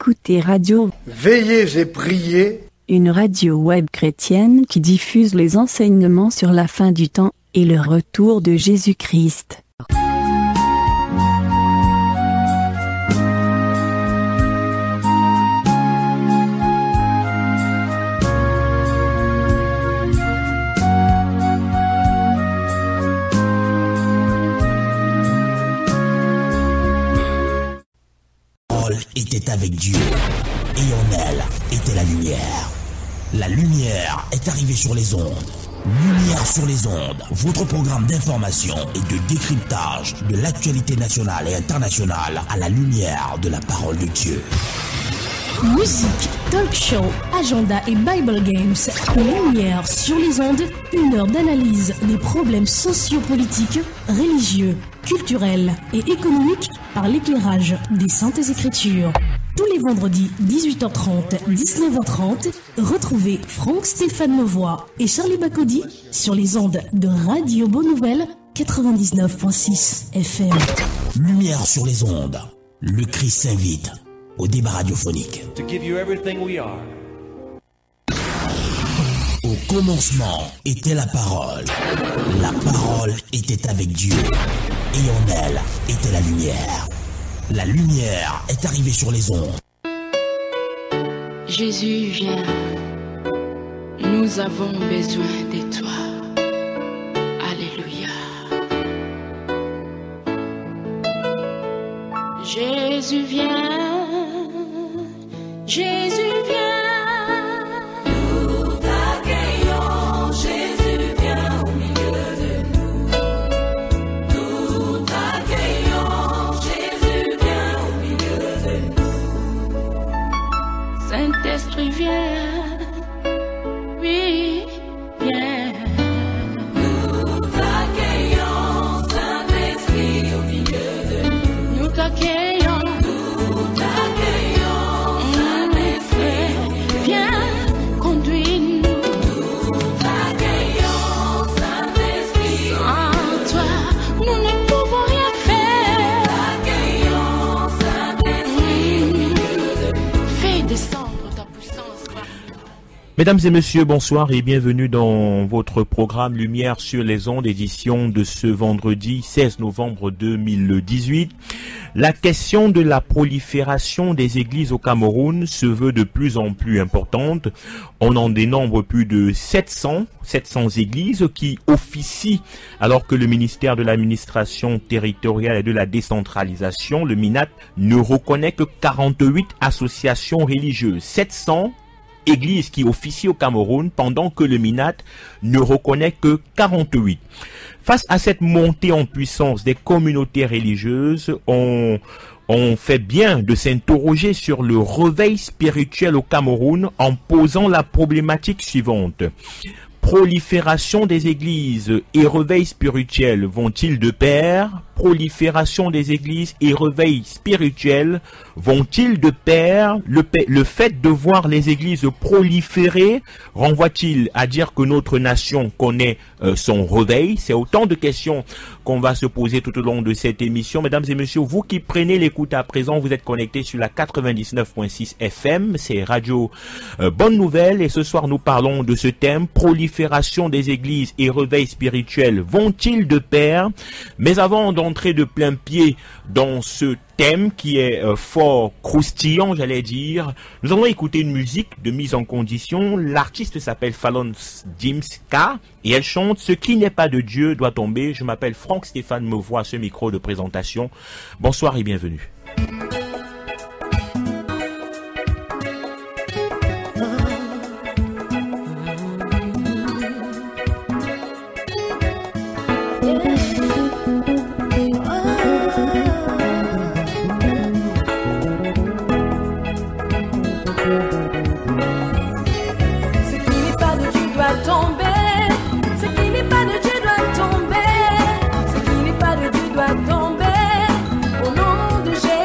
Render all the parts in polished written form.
écoutez Radio Veillez et priez, une radio web chrétienne qui diffuse les enseignements sur la fin du temps et le retour de Jésus-Christ. Était avec Dieu, et en elle était la lumière. La lumière est arrivée sur les ondes. Lumière sur les ondes, votre programme d'information et de décryptage de l'actualité nationale et internationale à la lumière de la parole de Dieu. Musique, talk show, agenda et Bible Games. Lumière sur les ondes, une heure d'analyse des problèmes sociopolitiques, religieux, culturels et économiques par l'éclairage des Saintes Écritures. Tous les vendredis 18h30, 19h30, retrouvez Franck Stéphane Mauvois et Charlie Bacody sur les ondes de Radio Bonne Nouvelle 99.6 FM. Lumière sur les ondes, le Christ s'invite au débat radiophonique. To give you everything we are. Au commencement était la parole. La parole était avec Dieu. Et en elle était la lumière. La lumière est arrivée sur les ondes. Jésus, viens. Nous avons besoin de toi. Alléluia. Jésus, viens. Jésus, viens. Nous t'accueillons. Jésus, viens au milieu de nous. Nous t'accueillons. Jésus, viens au milieu de nous. Saint-Esprit, viens. Oui, viens. Nous t'accueillons. Saint-Esprit au milieu de nous. Nous t'accueillons. Mesdames et messieurs, bonsoir et bienvenue dans votre programme Lumière sur les ondes, édition de ce vendredi 16 novembre 2018. La question de la prolifération des églises au Cameroun se veut de plus en plus importante. On en dénombre plus de 700 églises qui officient alors que le ministère de l'administration territoriale et de la décentralisation, le MINAT, ne reconnaît que 48 associations religieuses. 700 églises qui officient au Cameroun pendant que le MINAT ne reconnaît que 48. Face à cette montée en puissance des communautés religieuses, on fait bien de s'interroger sur le réveil spirituel au Cameroun en posant la problématique suivante. Prolifération des églises et réveil spirituel vont-ils de pair? Prolifération des églises et réveil spirituel vont-ils de pair? Le fait de voir les églises proliférer renvoie-t-il à dire que notre nation connaît son réveil? C'est autant de questions qu'on va se poser tout au long de cette émission. Mesdames et messieurs, vous qui prenez l'écoute à présent, vous êtes connectés sur la 99.6 FM, c'est Radio Bonne Nouvelle, et ce soir nous parlons de ce thème, prolifération des églises et réveil spirituel vont-ils de pair? Mais avant d'entrer de plein pied dans ce thème qui est fort croustillant, j'allais dire, nous allons écouter une musique de mise en condition. L'artiste s'appelle Fallon Jimska et elle chante « Ce qui n'est pas de Dieu doit tomber ». Je m'appelle Franck Stéphane Mauvois à ce micro de présentation. Bonsoir et bienvenue. Tomber, au nom de Jésus.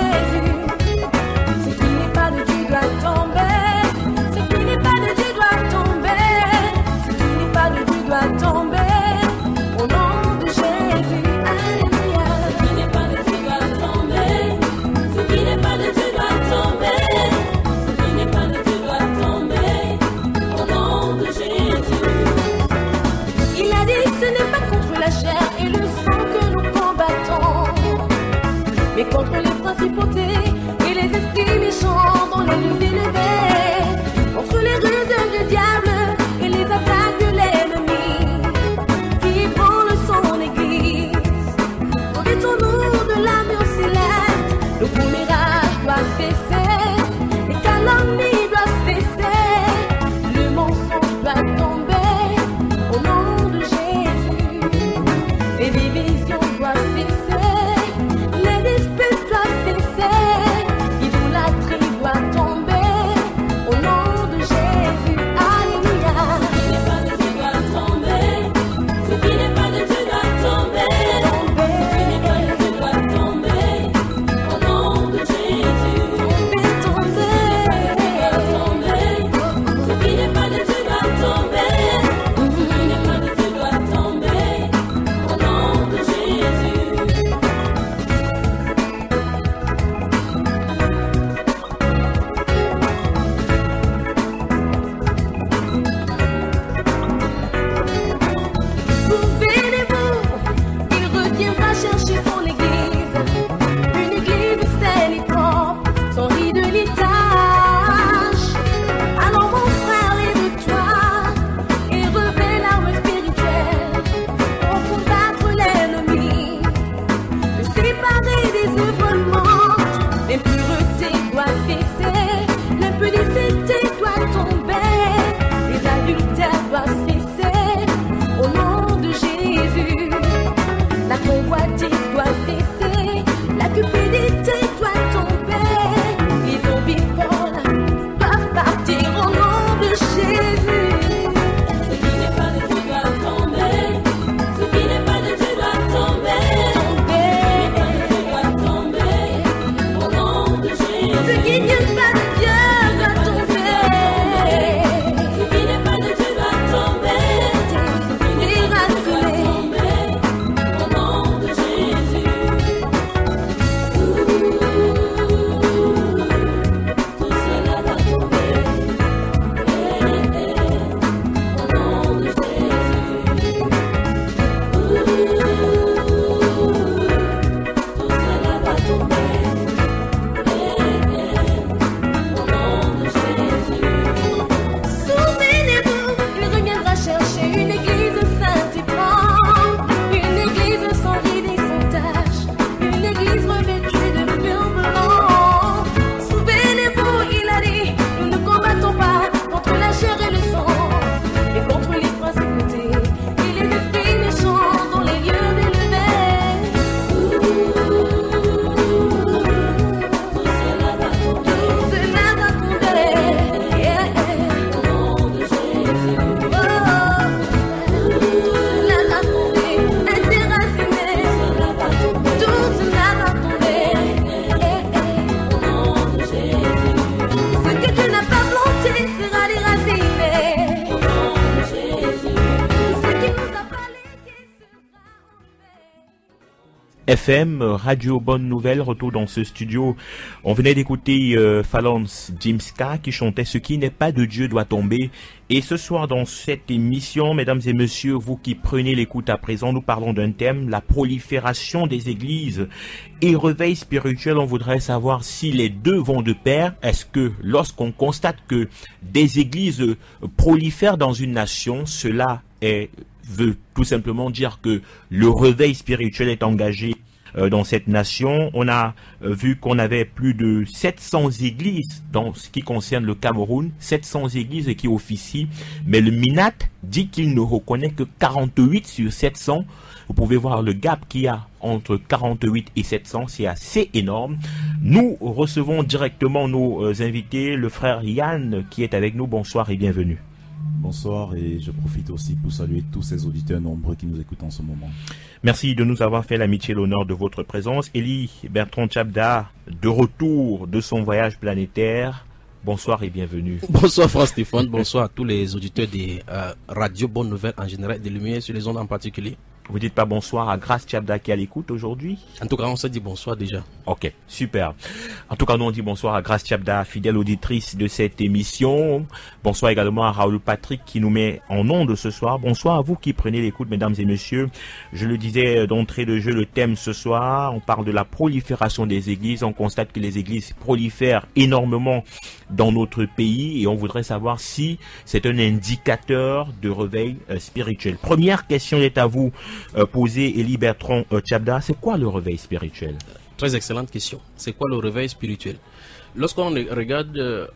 FM, Radio Bonne Nouvelle, retour dans ce studio. On venait d'écouter Phalonce Jimska qui chantait « Ce qui n'est pas de Dieu doit tomber ». Et ce soir dans cette émission, mesdames et messieurs, vous qui prenez l'écoute à présent, nous parlons d'un thème, la prolifération des églises et réveil spirituel. On voudrait savoir si les deux vont de pair. Est-ce que lorsqu'on constate que des églises prolifèrent dans une nation, cela veut tout simplement dire que le réveil spirituel est engagé dans cette nation? On a vu qu'on avait plus de 700 églises dans ce qui concerne le Cameroun, 700 églises qui officient, mais le MINAT dit qu'il ne reconnaît que 48 sur 700. Vous pouvez voir le gap qu'il y a entre 48 et 700, c'est assez énorme. Nous recevons directement nos invités, le frère Yann qui est avec nous. Bonsoir et bienvenue. Bonsoir, et je profite aussi pour saluer tous ces auditeurs nombreux qui nous écoutent en ce moment. Merci de nous avoir fait l'amitié et l'honneur de votre présence. Élie Bertrand Tchabda, de retour de son voyage planétaire. Bonsoir et bienvenue. Bonsoir Frère Stéphane, bonsoir à tous les auditeurs des radios Bonne Nouvelle en général, des Lumières sur les ondes en particulier. Vous dites pas bonsoir à Grace Tchabda qui est à l'écoute aujourd'hui? En tout cas, on se dit bonsoir déjà. Ok, super. En tout cas, nous on dit bonsoir à Grace Tchabda, fidèle auditrice de cette émission. Bonsoir également à Raoul Patrick qui nous met en onde ce soir. Bonsoir à vous qui prenez l'écoute, mesdames et messieurs. Je le disais d'entrée de jeu, le thème ce soir, on parle de la prolifération des églises. On constate que les églises prolifèrent énormément dans notre pays et on voudrait savoir si c'est un indicateur de réveil spirituel. Première question est à vous. Posé Élie Bertrand Tchabda, c'est quoi le réveil spirituel? Très excellente question. C'est quoi le réveil spirituel? Lorsqu'on regarde,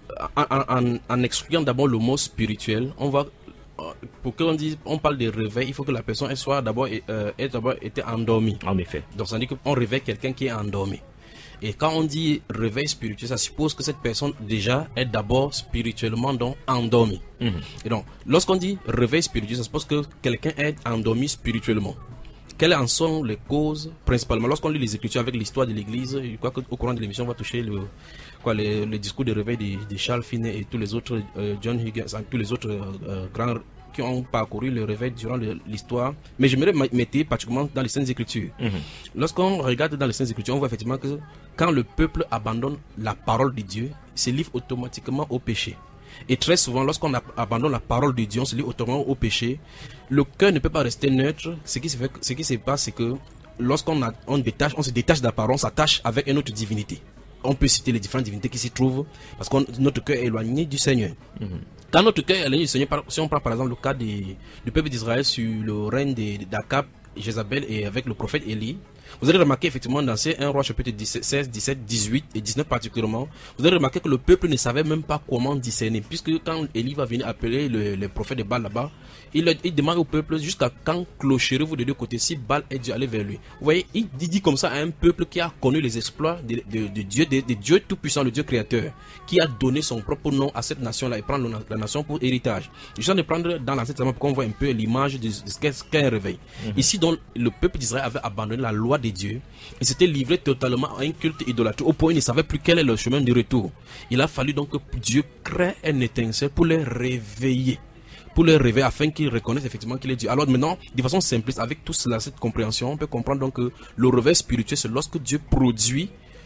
en excluant d'abord le mot spirituel, on va, pour qu'on dise, on parle de réveil, il faut que la personne soit d'abord été endormie. En effet. Donc ça veut dire qu'on réveille quelqu'un qui est endormi. Et quand on dit réveil spirituel, ça suppose que cette personne déjà est d'abord spirituellement donc endormie. Et donc, lorsqu'on dit réveil spirituel, ça suppose que quelqu'un est endormi spirituellement. Quelles en sont les causes principalement? Lorsqu'on lit les Écritures avec l'histoire de l'Église, je crois qu'au courant de l'émission, on va toucher le discours de réveil de Charles Finney et tous les autres, John Higgins, tous les autres grands qui ont parcouru le réveil durant l'histoire. Mais j'aimerais mettre particulièrement dans les Saintes Écritures. Lorsqu'on regarde dans les Saintes Écritures, on voit effectivement que quand le peuple abandonne la parole de Dieu, il se livre automatiquement au péché. Et très souvent, lorsqu'on abandonne la parole de Dieu, on se livre automatiquement au péché. Le cœur ne peut pas rester neutre. Ce qui se passe, c'est que lorsqu'on se détache de la parole, on s'attache avec une autre divinité. On peut citer les différentes divinités qui s'y trouvent parce que notre cœur est éloigné du Seigneur. Quand notre cœur est éloigné du Seigneur, si on prend par exemple le cas du peuple d'Israël sur le règne d'Akab, Jézabel et avec le prophète Élie, vous allez remarquer effectivement dans ces 1 Roi chapitre 16, 17, 18 et 19 particulièrement, vous allez remarquer que le peuple ne savait même pas comment discerner, puisque quand Élie va venir appeler les prophètes de Baal là-bas, il demande au peuple jusqu'à quand clocherez-vous de deux côtés si Baal est dû aller vers lui. Vous voyez, il dit comme ça à un peuple qui a connu les exploits de Dieu tout-puissant, le Dieu créateur, qui a donné son propre nom à cette nation-là et prendre la nation pour héritage. Je suis en train de prendre dans l'Ancien Testament pour qu'on voit un peu l'image de ce qu'est un réveil. Ici, donc, le peuple d'Israël avait abandonné la loi de Dieu et s'était livré totalement à un culte idolâtre au point où il ne savait plus quel est le chemin du retour. Il a fallu donc que Dieu crée une étincelle pour les réveiller. Afin qu'ils reconnaissent effectivement qu'il est Dieu. Alors maintenant, de façon simpliste, avec tout cela, cette compréhension, on peut comprendre donc que le réveil spirituel, c'est lorsque Dieu produit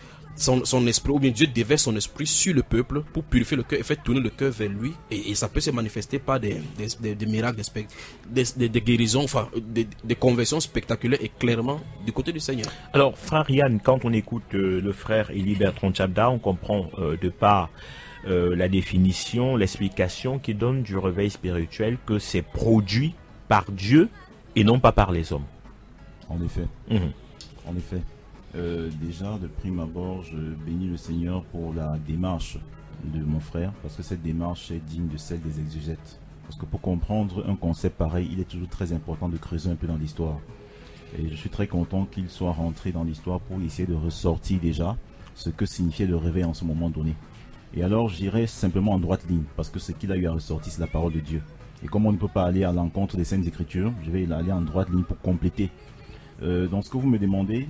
son esprit, ou bien Dieu déverse son esprit sur le peuple pour purifier le cœur et faire tourner le cœur vers lui. Et ça peut se manifester par des miracles, des guérisons, enfin des conversions spectaculaires et clairement du côté du Seigneur. Alors, frère Yann, quand on écoute le frère Élie Bertrand Tchabda, on comprend de par la définition, l'explication qui donne du réveil spirituel que c'est produit par Dieu et non pas par les hommes. En effet. En effet. Déjà, de prime abord, je bénis le Seigneur pour la démarche de mon frère, parce que cette démarche est digne de celle des exégètes. Parce que pour comprendre un concept pareil, il est toujours très important de creuser un peu dans l'histoire. Et je suis très content qu'il soit rentré dans l'histoire pour essayer de ressortir déjà ce que signifiait le réveil en ce moment donné. Et alors, j'irai simplement en droite ligne, parce que ce qu'il a eu à ressortir, c'est la parole de Dieu. Et comme on ne peut pas aller à l'encontre des Saintes Écritures, je vais aller en droite ligne pour compléter. Dans ce que vous me demandez,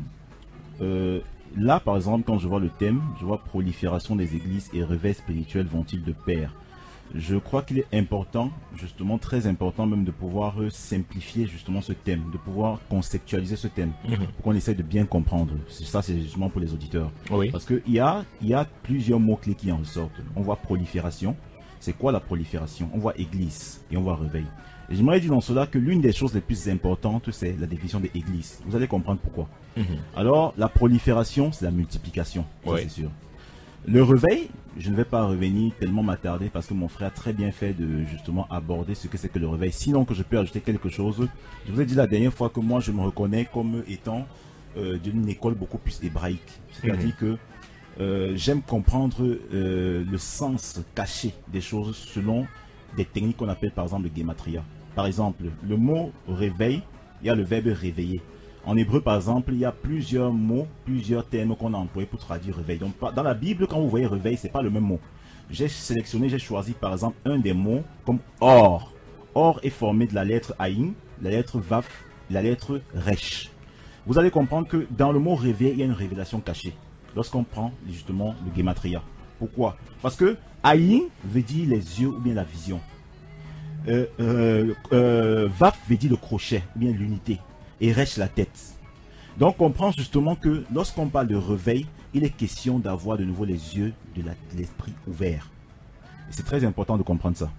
là, par exemple, quand je vois le thème, je vois prolifération des églises et réveil spirituel vont-ils de pair. je crois qu'il est important, justement très important même, de pouvoir simplifier justement ce thème, de pouvoir conceptualiser ce thème, pour qu'on essaie de bien comprendre. Ça, c'est justement pour les auditeurs. Oui. Parce qu'il y a plusieurs mots-clés qui en ressortent. On voit prolifération. C'est quoi la prolifération? On voit église et on voit réveil. Et j'aimerais dire dans cela que l'une des choses les plus importantes, c'est la définition de église. Vous allez comprendre pourquoi. Alors, la prolifération, c'est la multiplication, ça, c'est sûr. Le réveil, je ne vais pas revenir tellement m'attarder parce que mon frère a très bien fait de justement aborder ce que c'est que le réveil. Sinon que je peux ajouter quelque chose, je vous ai dit la dernière fois que moi je me reconnais comme étant d'une école beaucoup plus hébraïque. C'est-à-dire que j'aime comprendre le sens caché des choses selon des techniques qu'on appelle par exemple le gematria. Par exemple, le mot réveil, il y a le verbe réveiller. En hébreu, par exemple, il y a plusieurs mots, plusieurs termes qu'on a employés pour traduire réveil. Donc, dans la Bible, quand vous voyez réveil, c'est pas le même mot. J'ai choisi, par exemple, un des mots comme or. Or est formé de la lettre Aïn, la lettre Vaf, la lettre Resh. Vous allez comprendre que dans le mot réveil, il y a une révélation cachée. Lorsqu'on prend justement le gematria. Pourquoi? Parce que Aïn veut dire les yeux ou bien la vision. Vaf veut dire le crochet ou bien l'unité. Et reste la tête. Donc on comprend justement que lorsqu'on parle de réveil, il est question d'avoir de nouveau les yeux de l'esprit ouverts. Et c'est très important de comprendre ça.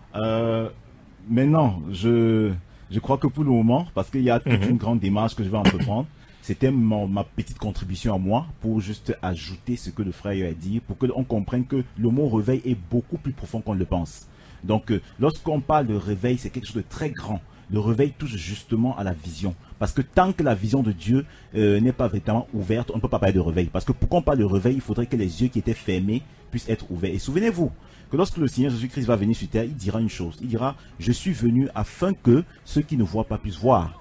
Maintenant, je crois que pour le moment, parce qu'il y a toute une grande démarche que je vais entreprendre, c'était ma petite contribution à moi pour juste ajouter ce que le frère a dit, pour qu'on comprenne que le mot réveil est beaucoup plus profond qu'on le pense. Donc lorsqu'on parle de réveil, c'est quelque chose de très grand. Le réveil touche justement à la vision. Parce que tant que la vision de Dieu n'est pas véritablement ouverte, on ne peut pas parler de réveil. Parce que pour qu'on parle de réveil, il faudrait que les yeux qui étaient fermés puissent être ouverts. Et souvenez-vous que lorsque le Seigneur Jésus-Christ va venir sur terre, il dira une chose. Il dira, je suis venu afin que ceux qui ne voient pas puissent voir.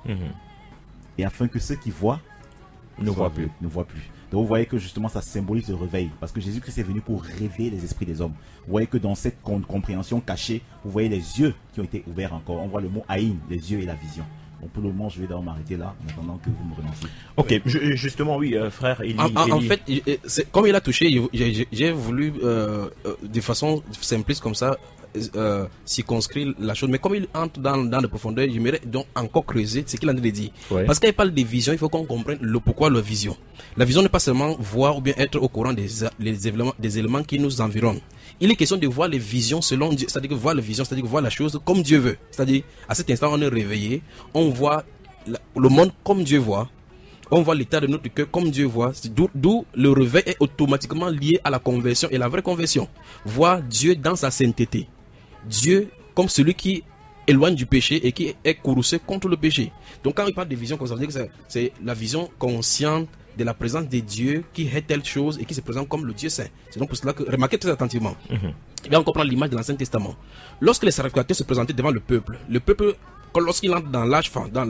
Et afin que ceux qui voient ne voient plus. Donc vous voyez que justement ça symbolise le réveil. Parce que Jésus-Christ est venu pour réveiller les esprits des hommes. Vous voyez que dans cette compréhension cachée, vous voyez les yeux qui ont été ouverts encore. On voit le mot Aïn, les yeux et la vision. Donc pour le moment, je vais d'abord m'arrêter là, en attendant que vous me relanciez. Ok, justement, oui, frère Élie. En fait, comme il a touché, j'ai voulu, de façon simpliste comme ça, circonscrire la chose. Mais comme il entre dans les profondeurs, j'aimerais donc encore creuser ce qu'il a dit. Ouais. Parce qu'il parle des visions, il faut qu'on comprenne le pourquoi la vision. La vision n'est pas seulement voir ou bien être au courant des éléments qui nous environnent. Il est question de voir les visions selon Dieu, c'est-à-dire que voir les visions, c'est-à-dire que voir la chose comme Dieu veut. C'est-à-dire, à cet instant, on est réveillé, on voit le monde comme Dieu voit, on voit l'état de notre cœur comme Dieu voit, d'où le réveil est automatiquement lié à la conversion et la vraie conversion. Voir Dieu dans sa sainteté. Dieu comme celui qui éloigne du péché et qui est courroucé contre le péché. Donc quand il parle de vision, ça veut dire que c'est la vision consciente de la présence de Dieu qui est telle chose et qui se présente comme le Dieu saint. C'est donc pour cela que, remarquez très attentivement, et bien on comprend l'image de l'Ancien Testament. Lorsque les sacrificateurs se présentaient devant le peuple, lorsqu'il entre dans l'âge,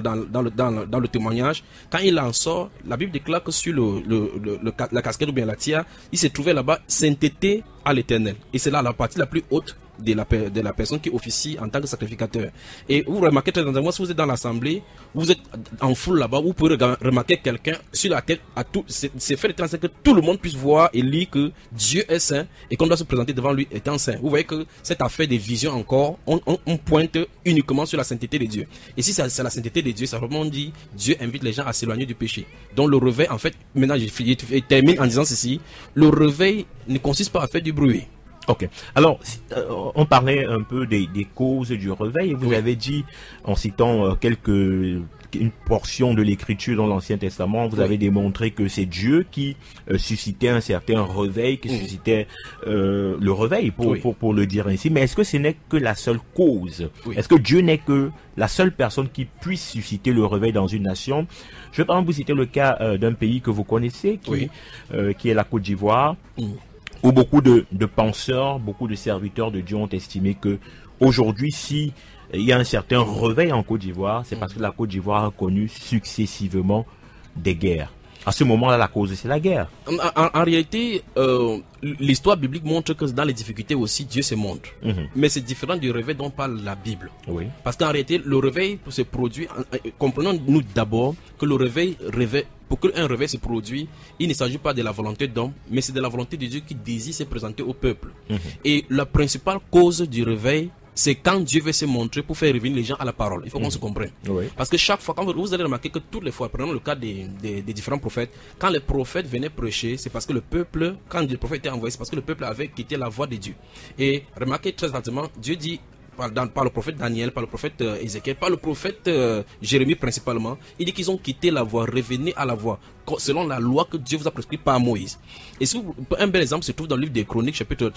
dans le témoignage, quand il en sort, la Bible déclare que sur la casquette ou bien la tiare, il se trouvait là-bas sainteté à l'Éternel. Et c'est là la partie la plus haute de la personne qui officie en tant que sacrificateur. Et vous remarquez très attentivement, si vous êtes dans l'assemblée, vous êtes en foule là-bas, vous pouvez remarquer quelqu'un sur la tête, c'est fait de temps que tout le monde puisse voir et lire que Dieu est saint et qu'on doit se présenter devant lui étant saint. Vous voyez que cette affaire des visions encore, on pointe uniquement sur la sainteté de Dieu. Et si c'est la sainteté de Dieu, ça vraiment dit Dieu invite les gens à s'éloigner du péché. Donc le réveil, en fait, maintenant je termine en disant ceci, le réveil ne consiste pas à faire du bruit. Ok. Alors, on parlait un peu des causes du réveil. Vous avez dit, en citant une portion de l'écriture dans l'Ancien Testament, vous avez démontré que c'est Dieu qui suscitait un certain réveil, qui suscitait le réveil, pour le dire ainsi. Mais est-ce que ce n'est que la seule cause? Est-ce que Dieu n'est que la seule personne qui puisse susciter le réveil dans une nation? Je vais par exemple vous citer le cas d'un pays que vous connaissez, qui est la Côte d'Ivoire. Où beaucoup de penseurs, beaucoup de serviteurs de Dieu ont estimé que aujourd'hui, si il y a un certain réveil en Côte d'Ivoire, c'est parce que la Côte d'Ivoire a connu successivement des guerres. À ce moment-là, la cause, c'est la guerre. En réalité, l'histoire biblique montre que dans les difficultés aussi, Dieu se montre. Mais c'est différent du réveil dont parle la Bible. Oui. Parce qu'en réalité, le réveil se produit... Comprenons-nous d'abord que le réveil... Pour qu'un réveil se produise, il ne s'agit pas de la volonté d'homme, mais c'est de la volonté de Dieu qui désire se présenter au peuple. Et la principale cause du réveil, c'est quand Dieu veut se montrer pour faire revenir les gens à la parole. Il faut qu'on se comprenne. Oui. Parce que chaque fois, quand vous allez remarquer que toutes les fois, prenons le cas des différents prophètes, quand les prophètes venaient prêcher, c'est parce que le peuple, quand le prophète était envoyé, c'est parce que le peuple avait quitté la voie de Dieu. Et remarquez très rapidement, Dieu dit, par le prophète Daniel, par le prophète Ézéchiel, par le prophète Jérémie principalement, il dit qu'ils ont quitté la voie, revenez à la voie, selon la loi que Dieu vous a prescrite par Moïse. Et si un bel exemple se trouve dans le livre des Chroniques, chapitre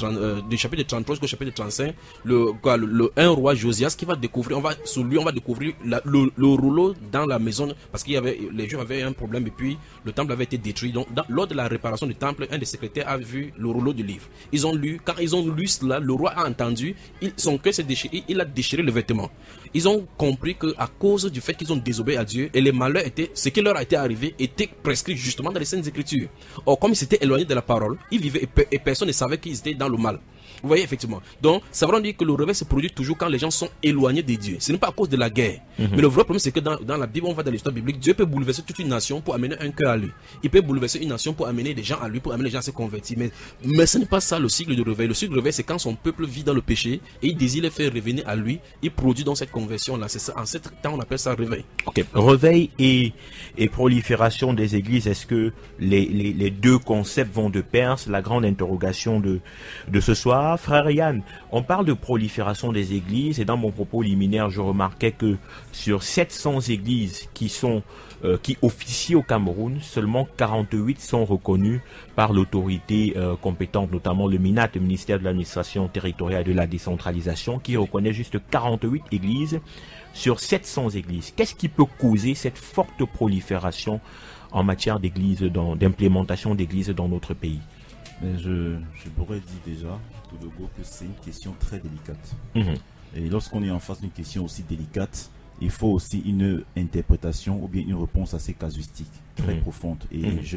33 jusqu'au chapitre 35, le 1 roi Josias qui va découvrir, sous lui on va découvrir le rouleau dans la maison, parce qu'il y avait, les Juifs avaient un problème et puis le temple avait été détruit. Donc lors de la réparation du temple, un des secrétaires a vu le rouleau du livre. Ils ont lu, quand ils ont lu cela, le roi a entendu, son cœur s'est déchiré. Il a déchiré le vêtement. Ils ont compris que à cause du fait qu'ils ont désobéi à Dieu et les malheurs étaient, ce qui leur a été arrivé était prescrit justement dans les Saintes Écritures. Or, comme ils s'étaient éloignés de la parole, ils vivaient et personne ne savait qu'ils étaient dans le mal. Vous voyez, effectivement. Donc, ça veut dire que le réveil se produit toujours quand les gens sont éloignés de Dieu. Ce n'est pas à cause de la guerre. Mais le vrai problème, c'est que dans la Bible, on va dans l'histoire biblique, Dieu peut bouleverser toute une nation pour amener un cœur à lui. Il peut bouleverser une nation pour amener des gens à lui, pour amener les gens à se convertir. Mais ce n'est pas ça le cycle de réveil. Le cycle de réveil, c'est quand son peuple vit dans le péché et il désire les faire revenir à lui. Il produit donc cette conversion-là. C'est ça. En ce temps, on appelle ça réveil. Ok. Réveil et prolifération des églises, est-ce que les deux concepts vont de pair? C'est la grande interrogation de ce soir. Frère Yann, on parle de prolifération des églises et dans mon propos liminaire, je remarquais que sur 700 églises qui officient au Cameroun, seulement 48 sont reconnues par l'autorité compétente, notamment le MINAT, le ministère de l'administration territoriale et de la décentralisation, qui reconnaît juste 48 églises sur 700 églises. Qu'est-ce qui peut causer cette forte prolifération en matière d'églises, d'implémentation d'églises dans notre pays? Mais je pourrais dire déjà, tout de go, que c'est une question très délicate. Et lorsqu'on est en face d'une question aussi délicate, il faut aussi une interprétation ou bien une réponse assez casuistique, très profonde. Et je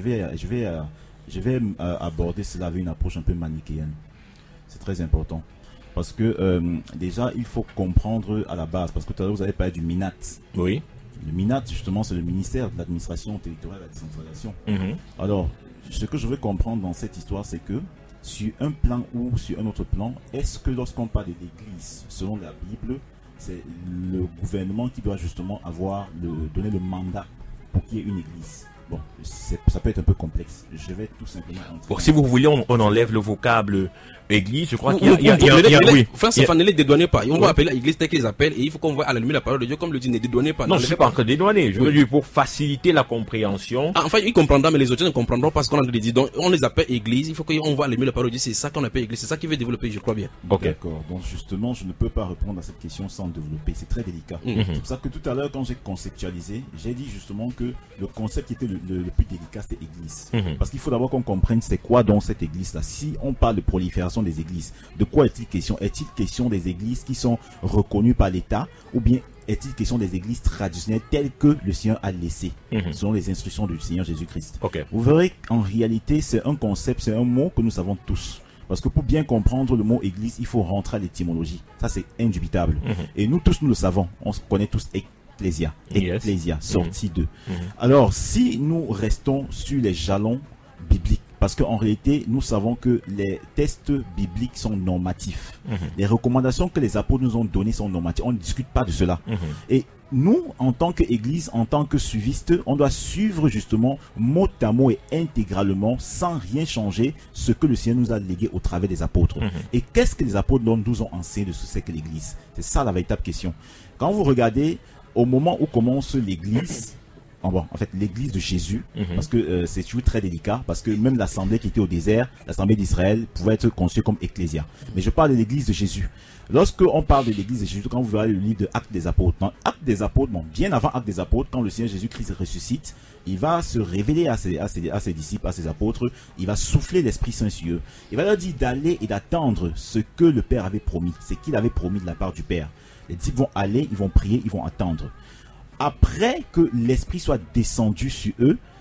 vais aborder cela avec une approche un peu manichéenne. C'est très important. Parce que déjà, il faut comprendre à la base, parce que tout à l'heure, vous avez parlé du MINAT. Oui. Le MINAT, justement, c'est le ministère de l'administration territoriale et de la décentralisation. Alors, ce que je veux comprendre dans cette histoire, c'est que sur un plan ou sur un autre plan, est-ce que lorsqu'on parle de l'église, selon la Bible, c'est le gouvernement qui doit justement donner le mandat pour qu'il y ait une église? Bon, ça peut être un peu complexe. Je vais tout simplement... Bon, si vous voulez, on enlève le vocable église. Je crois qu'il y a oui. Frère Stéphane, ne les dédouanez pas. On va appeler l'église telle qu'ils appellent et il faut qu'on voit à la lumière la parole de Dieu comme le dit, ne dédouanez pas. Non, je ne suis pas encore dédouané. Je veux dire pour faciliter la compréhension. Enfin, ils comprendront, mais les autres ne comprendront pas ce qu'on a dit. Donc, on les appelle église. Il faut qu'on voit à la lumière la parole de Dieu. C'est ça qu'on appelle église. C'est ça qui veut développer, je crois bien. Ok. D'accord. Donc, justement, je ne peux pas répondre à cette question sans développer. C'est très délicat. C'est pour ça que tout à l'heure, quand j'ai conceptualisé, j'ai dit justement que le concept qui était le plus délicat, c'était église. Parce qu'il faut d'abord qu'on comprenne c'est quoi dans cette église-là. Si on parle de prolifération des églises, de quoi est-il question? Est-il question des églises qui sont reconnues par l'État ou bien est-il question des églises traditionnelles telles que le Seigneur a laissées selon les instructions du Seigneur Jésus-Christ? Vous verrez qu'en réalité, c'est un concept, c'est un mot que nous savons tous. Parce que pour bien comprendre le mot église, il faut rentrer à l'étymologie. Ça, c'est indubitable. Et nous tous, nous le savons. On connaît tous Ecclésia. Ecclésia, sortie de. Alors, si nous restons sur les jalons bibliques, parce qu'en réalité, nous savons que les textes bibliques sont normatifs. Les recommandations que les apôtres nous ont données sont normatives. On ne discute pas de cela. Et nous, en tant qu'église, en tant que suivistes, on doit suivre justement mot à mot et intégralement, sans rien changer, ce que le Seigneur nous a légué au travers des apôtres. Et qu'est-ce que les apôtres nous ont enseigné de ce que c'est que l'église? C'est ça la véritable question. Quand vous regardez, au moment où commence l'église, en fait l'église de Jésus, parce que c'est toujours très délicat, parce que même l'assemblée qui était au désert, l'assemblée d'Israël, pouvait être conçue comme ecclésia. Mais je parle de l'église de Jésus. Lorsque on parle de l'église de Jésus, quand vous verrez le livre de Actes des Apôtres, dans Actes des Apôtres, bien avant Actes des Apôtres, quand le Seigneur Jésus-Christ ressuscite, il va se révéler à ses disciples, à ses apôtres, il va souffler l'Esprit Saint sur eux. Il va leur dire d'aller et d'attendre ce que le Père avait promis, ce qu'il avait promis de la part du Père. Les disciples vont aller, ils vont prier, ils vont attendre. Après que l'Esprit soit descendu sur eux,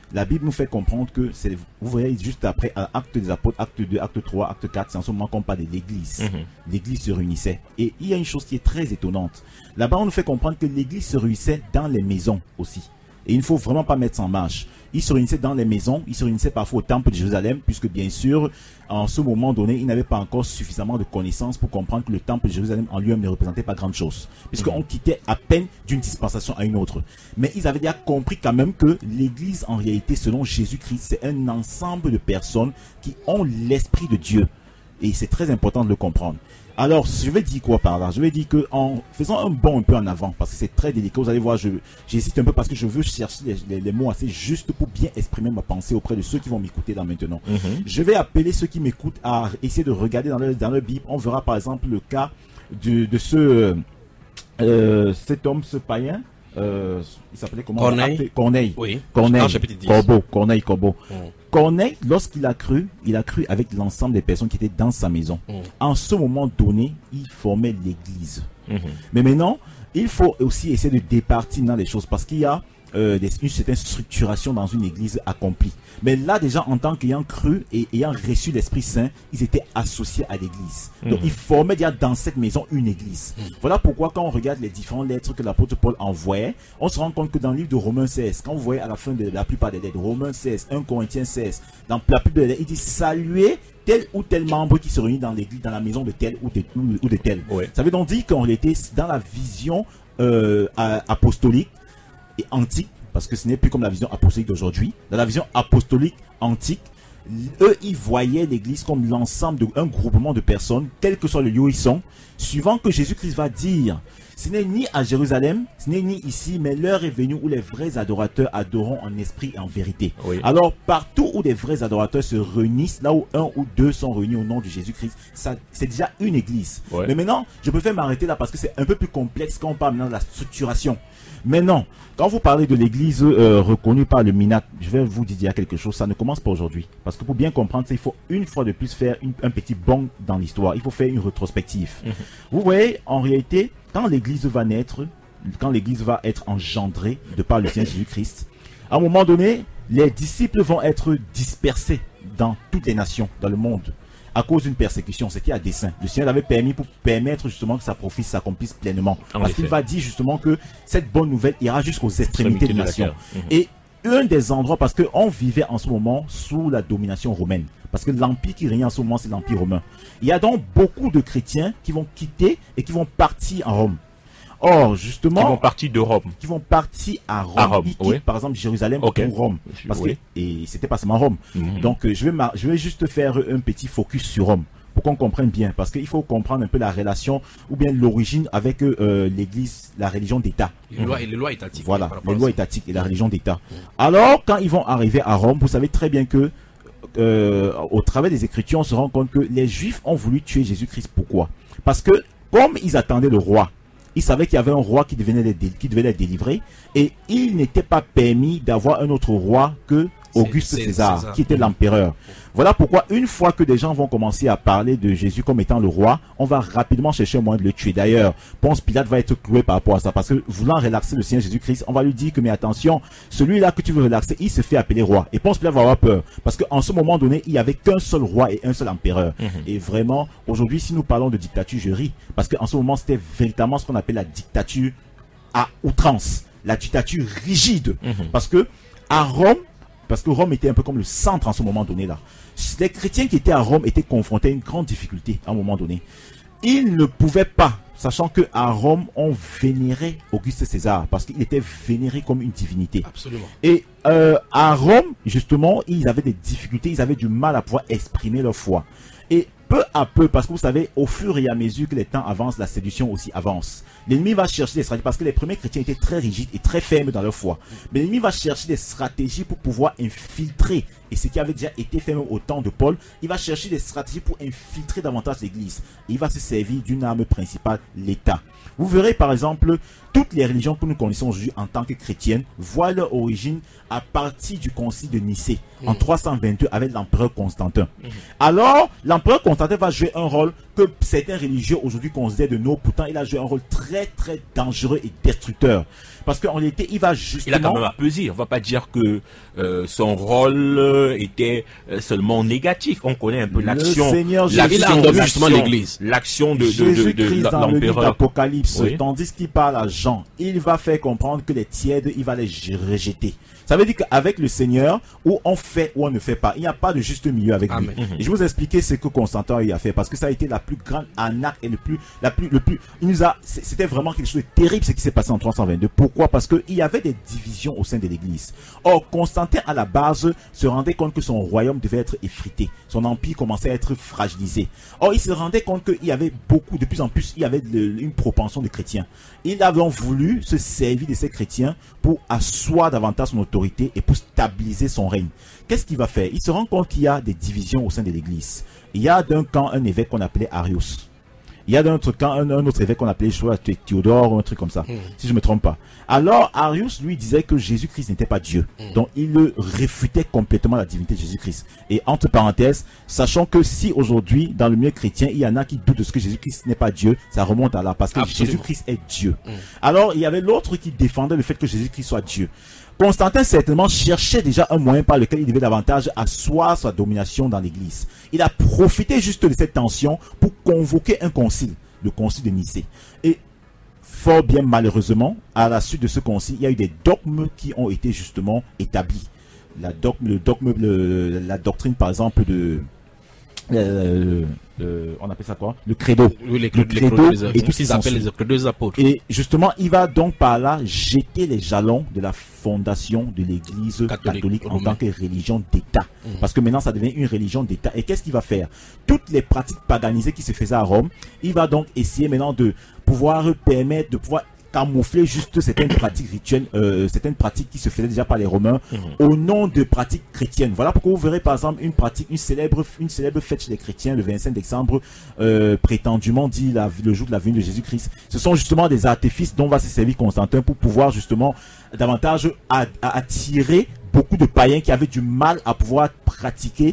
la Bible nous fait comprendre que, vous voyez juste après, acte des apôtres, acte 2, acte 3, acte 4, c'est en ce moment qu'on parle de l'église. L'église se réunissait. Et il y a une chose qui est très étonnante. Là-bas, on nous fait comprendre que l'église se réunissait dans les maisons aussi. Et il ne faut vraiment pas mettre ça en marche. Ils se réunissaient dans les maisons, ils se réunissaient parfois au temple de Jérusalem, puisque bien sûr, en ce moment donné, ils n'avaient pas encore suffisamment de connaissances pour comprendre que le temple de Jérusalem en lui-même ne représentait pas grande chose. Puisqu'on quittait à peine d'une dispensation à une autre. Mais ils avaient déjà compris quand même que l'église, en réalité, selon Jésus-Christ, c'est un ensemble de personnes qui ont l'esprit de Dieu. Et c'est très important de le comprendre. Alors, je vais dire quoi par là? Je vais dire que en faisant un bond un peu en avant, parce que c'est très délicat, vous allez voir, j'hésite un peu parce que je veux chercher les mots assez justes pour bien exprimer ma pensée auprès de ceux qui vont m'écouter là maintenant. Je vais appeler ceux qui m'écoutent à essayer de regarder dans leur Bible. On verra par exemple le cas de cet homme, ce païen. Il s'appelait comment? Corneille. Oui. Corneille. Corneille, lorsqu'il a cru avec l'ensemble des personnes qui étaient dans sa maison. En ce moment donné, il formait l'église. Mais maintenant, il faut aussi essayer de départir dans les choses parce qu'il y a une certaine structuration dans une église accomplie. Mais là, déjà, en tant qu'ayant cru et ayant reçu l'Esprit Saint, ils étaient associés à l'église. Donc, ils formaient déjà dans cette maison une église. Voilà pourquoi, quand on regarde les différentes lettres que l'apôtre Paul envoyait, on se rend compte que dans le livre de Romains 16, quand vous voyez à la fin de la plupart des lettres, Romains 16, 1 Corinthiens 16, dans la plupart des lettres, il dit saluer tel ou tel membre qui se réunit dans l'église, dans la maison de tel ou de tel. Ça veut donc dire qu'on était dans la vision apostolique et antique, parce que ce n'est plus comme la vision apostolique d'aujourd'hui. Dans la vision apostolique antique, eux, ils voyaient l'église comme l'ensemble d'un groupement de personnes, quel que soit le lieu où ils sont, suivant que Jésus-Christ va dire, ce n'est ni à Jérusalem, ce n'est ni ici, mais l'heure est venue où les vrais adorateurs adoreront en esprit et en vérité. Alors, partout où des vrais adorateurs se réunissent, là où un ou deux sont réunis au nom de Jésus-Christ, c'est déjà une église. Mais maintenant, je préfère m'arrêter là parce que c'est un peu plus complexe quand on parle maintenant de la structuration. Mais non, quand vous parlez de l'église reconnue par le MINAC, je vais vous dire quelque chose, ça ne commence pas aujourd'hui. Parce que pour bien comprendre, il faut une fois de plus faire un petit bond dans l'histoire. Il faut faire une rétrospective. Vous voyez, en réalité, quand l'église va naître, quand l'église va être engendrée de par le Seigneur Jésus-Christ, à un moment donné, les disciples vont être dispersés dans toutes les nations, dans le monde, à cause d'une persécution. C'était à dessein. Le Seigneur l'avait permis pour permettre justement que sa prophétie s'accomplisse pleinement. Parce qu'il va dire justement que cette bonne nouvelle ira jusqu'aux extrémités des nations. Et un des endroits, parce qu'on vivait en ce moment sous la domination romaine. Parce que l'empire qui régnait en ce moment, c'est l'empire romain. Il y a donc beaucoup de chrétiens qui vont quitter et qui vont partir en Rome. Or, justement... Qui vont partir de Rome. Qui vont partir à Rome. Ils quittent, par exemple, Jérusalem pour Rome. Parce que, et c'était pas seulement Rome. Donc, je vais juste faire un petit focus sur Rome. Pour qu'on comprenne bien. Parce qu'il faut comprendre un peu la relation, ou bien l'origine avec l'église, la religion d'État. Les lois étatiques. Voilà, les lois étatiques et la religion d'État. Alors, quand ils vont arriver à Rome, vous savez très bien que au travers des Écritures, on se rend compte que les Juifs ont voulu tuer Jésus-Christ. Pourquoi? Parce que, comme ils attendaient le roi, ils savaient qu'il y avait un roi qui devait les délivrer, et il n'était pas permis d'avoir un autre roi que Auguste César, qui était l'empereur. Voilà pourquoi une fois que des gens vont commencer à parler de Jésus comme étant le roi, on va rapidement chercher un moyen de le tuer. D'ailleurs, Ponce Pilate va être cloué par rapport à ça, parce que voulant relaxer le Seigneur Jésus-Christ, on va lui dire que mais attention, celui-là que tu veux relaxer, il se fait appeler roi. Et Ponce Pilate va avoir peur, parce qu'en ce moment donné, il n'y avait qu'un seul roi et un seul empereur. Et vraiment, aujourd'hui, si nous parlons de dictature, je ris, parce qu'en ce moment, c'était véritablement ce qu'on appelle la dictature à outrance, la dictature rigide, parce que à Rome, parce que Rome était un peu comme le centre en ce moment donné là. Les chrétiens qui étaient à Rome étaient confrontés à une grande difficulté à un moment donné. Ils ne pouvaient pas, sachant qu'à Rome, on vénérait Auguste César, parce qu'il était vénéré comme une divinité. Absolument. Et à Rome, justement, ils avaient des difficultés, ils avaient du mal à pouvoir exprimer leur foi. Et peu à peu, parce que vous savez, au fur et à mesure que les temps avancent, la séduction aussi avance. L'ennemi va chercher des stratégies, parce que les premiers chrétiens étaient très rigides et très fermes dans leur foi. Mais l'ennemi va chercher des stratégies pour pouvoir infiltrer. Et ce qui avait déjà été fait même au temps de Paul, il va chercher des stratégies pour infiltrer davantage l'église. Il va se servir d'une arme principale, l'État. Vous verrez par exemple, toutes les religions que nous connaissons aujourd'hui en tant que chrétiennes voient leur origine à partir du concile de Nicée en 322 avec l'empereur Constantin. Alors, l'empereur Constantin Constantin va jouer un rôle que certains religieux aujourd'hui considèrent de nous. Pourtant, il a joué un rôle très très dangereux et destructeur. Parce qu'en réalité, il va justement... Il a quand même apesé. On va pas dire que son rôle était seulement négatif. On connaît un peu l'action. L'action de Jésus-Christ dans le livre l'empereur. d'Apocalypse, Oui. tandis qu'il parle à Jean, il va faire comprendre que les tièdes, il va les rejeter. Ça veut dire qu'avec le Seigneur, où on fait ou on ne fait pas, il n'y a pas de juste milieu avec lui. Et je vais vous expliquer ce que Constantin a fait, parce que ça a été la plus grande arnaque et c'était vraiment quelque chose de terrible ce qui s'est passé en 322. Pourquoi? Parce qu'il y avait des divisions au sein de l'église. Or, Constantin, à la base, se rendait compte que son royaume devait être effrité. Son empire commençait à être fragilisé. Or, il se rendait compte qu'il y avait de plus en plus, il y avait une propension de chrétiens. Il avait voulu se servir de ces chrétiens pour asseoir davantage son autorité et pour stabiliser son règne. Qu'est-ce qu'il va faire? Il se rend compte qu'il y a des divisions au sein de l'église. Il y a d'un camp un évêque qu'on appelait Arius. Il y a d'un autre camp un autre évêque qu'on appelait, je crois, Théodore ou un truc comme ça, si je ne me trompe pas. Alors, Arius, lui, disait que Jésus-Christ n'était pas Dieu. Donc, il réfutait complètement la divinité de Jésus-Christ. Et entre parenthèses, sachant que si aujourd'hui, dans le milieu chrétien, il y en a qui doutent de ce que Jésus-Christ n'est pas Dieu, ça remonte à là, parce que Jésus-Christ est Dieu. Alors, il y avait l'autre qui défendait le fait que Jésus-Christ soit Dieu. Constantin certainement cherchait déjà un moyen par lequel il devait davantage asseoir sa domination dans l'église. Il a profité juste de cette tension pour convoquer un concile, le concile de Nicée. Et fort bien malheureusement, à la suite de ce concile, il y a eu des dogmes qui ont été justement établis. La doctrine par exemple de... on appelle ça quoi? Le credo. Oui, le credo et tout ce qu'ils appellent les credos des apôtres. Et justement, il va donc par là jeter les jalons de la fondation de l'église catholique en tant que religion d'État. Parce que maintenant, ça devient une religion d'État. Et qu'est-ce qu'il va faire? Toutes les pratiques paganisées qui se faisaient à Rome, il va donc essayer maintenant de pouvoir permettre, de pouvoir camoufler juste certaines pratiques rituelles, certaines pratiques qui se faisaient déjà par les Romains au nom de pratiques chrétiennes. Voilà pourquoi vous verrez par exemple une célèbre fête chez les chrétiens le 25 décembre, prétendument dit le jour de la venue de Jésus-Christ. Ce sont justement des artifices dont va se servir Constantin pour pouvoir justement davantage attirer beaucoup de païens qui avaient du mal à pouvoir pratiquer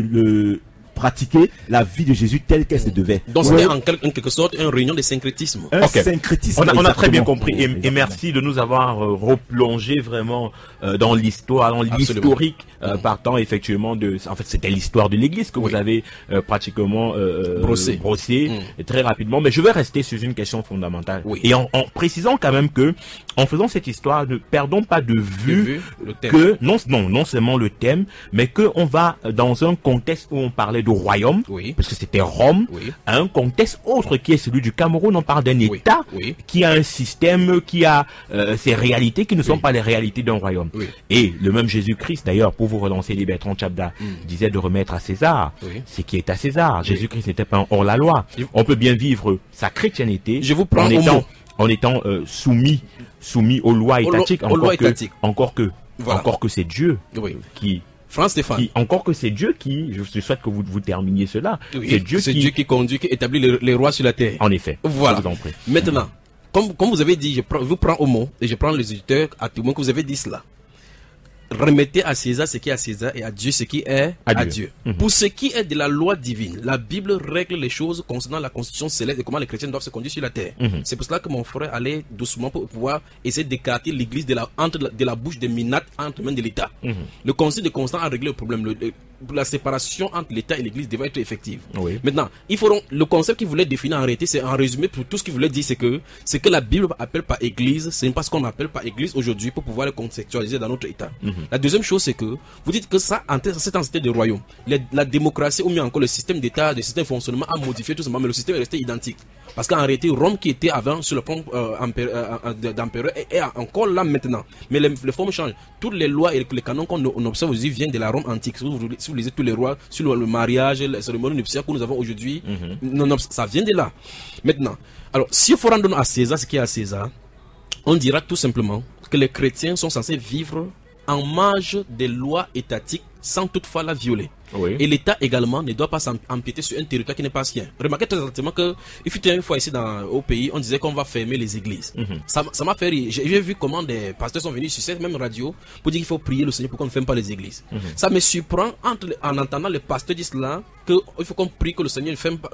pratiquer la vie de Jésus telle qu'elle se devait. Donc c'était en quelque sorte une réunion de syncrétisme. Syncrétisme. On a très bien compris et merci de nous avoir replongé vraiment dans l'histoire, dans l'historique, partant effectivement de... En fait, c'était l'histoire de l'Église que vous avez pratiquement brossé très rapidement. Mais je vais rester sur une question fondamentale. Et en précisant quand même que, en faisant cette histoire, ne perdons pas de vue que non seulement le thème, mais que on va dans un contexte où on parlait de royaume, parce que c'était Rome, à un contexte autre qui est celui du Cameroun. On parle d'un État qui a un système, qui a ses réalités qui ne sont pas les réalités d'un royaume. Et le même Jésus-Christ, d'ailleurs, pour vous relancer les Bertrand Tchabda, disait de remettre à César ce qui est à César. Jésus-Christ n'était pas hors la loi. On peut bien vivre sa chrétienté en étant soumis aux lois étatiques, encore que c'est Dieu qui... France Stéphane. Encore que c'est Dieu qui, je souhaite que vous terminiez cela. C'est Dieu qui conduit, qui établit les rois sur la terre. En effet. Voilà. Maintenant, comme vous avez dit, je vous prends au mot et je prends les auditeurs à tout le monde que vous avez dit cela. Remettez à César ce qui est à César et à Dieu ce qui est à Dieu. Pour ce qui est de la loi divine, la Bible règle les choses concernant la constitution céleste et comment les chrétiens doivent se conduire sur la terre. C'est pour cela que mon frère allait doucement pour pouvoir essayer d'écarter l'église de la bouche des minates entre mains de l'État. Le concile de Constance a réglé le problème. La séparation entre l'État et l'église devait être effective. Maintenant, le concept qu'il voulait définir en réalité, c'est en résumé pour tout ce qu'il voulait dire, c'est que ce que la Bible appelle par église, c'est pas ce qu'on appelle par église aujourd'hui pour pouvoir le contextualiser dans notre État. La deuxième chose, c'est que vous dites que ça, cette entité de royaume, la démocratie ou mieux encore le système d'État, le système de fonctionnement a modifié tout simplement, mais le système est resté identique. Parce qu'en réalité, Rome qui était avant sur le plan d'empereur est encore là maintenant. Mais les formes changent. Toutes les lois et les canons qu'on observe aujourd'hui viennent de la Rome antique. Si vous lisez tous les rois sur le mariage, les cérémonies nuptiales que nous avons aujourd'hui, ça vient de là. Maintenant, alors, s'il faut rendre à César ce qui est à César, on dira tout simplement que les chrétiens sont censés vivre en marge des lois étatiques sans toutefois la violer. Et l'État également ne doit pas s'empiéter sur un territoire qui n'est pas sien. Remarquez très exactement que il fut une fois ici au pays, on disait qu'on va fermer les églises. Ça m'a fait rire. J'ai vu comment des pasteurs sont venus sur cette même radio pour dire qu'il faut prier le Seigneur pour qu'on ne ferme pas les églises. Ça me surprend en entendant les pasteurs dire cela, il faut qu'on prie que le Seigneur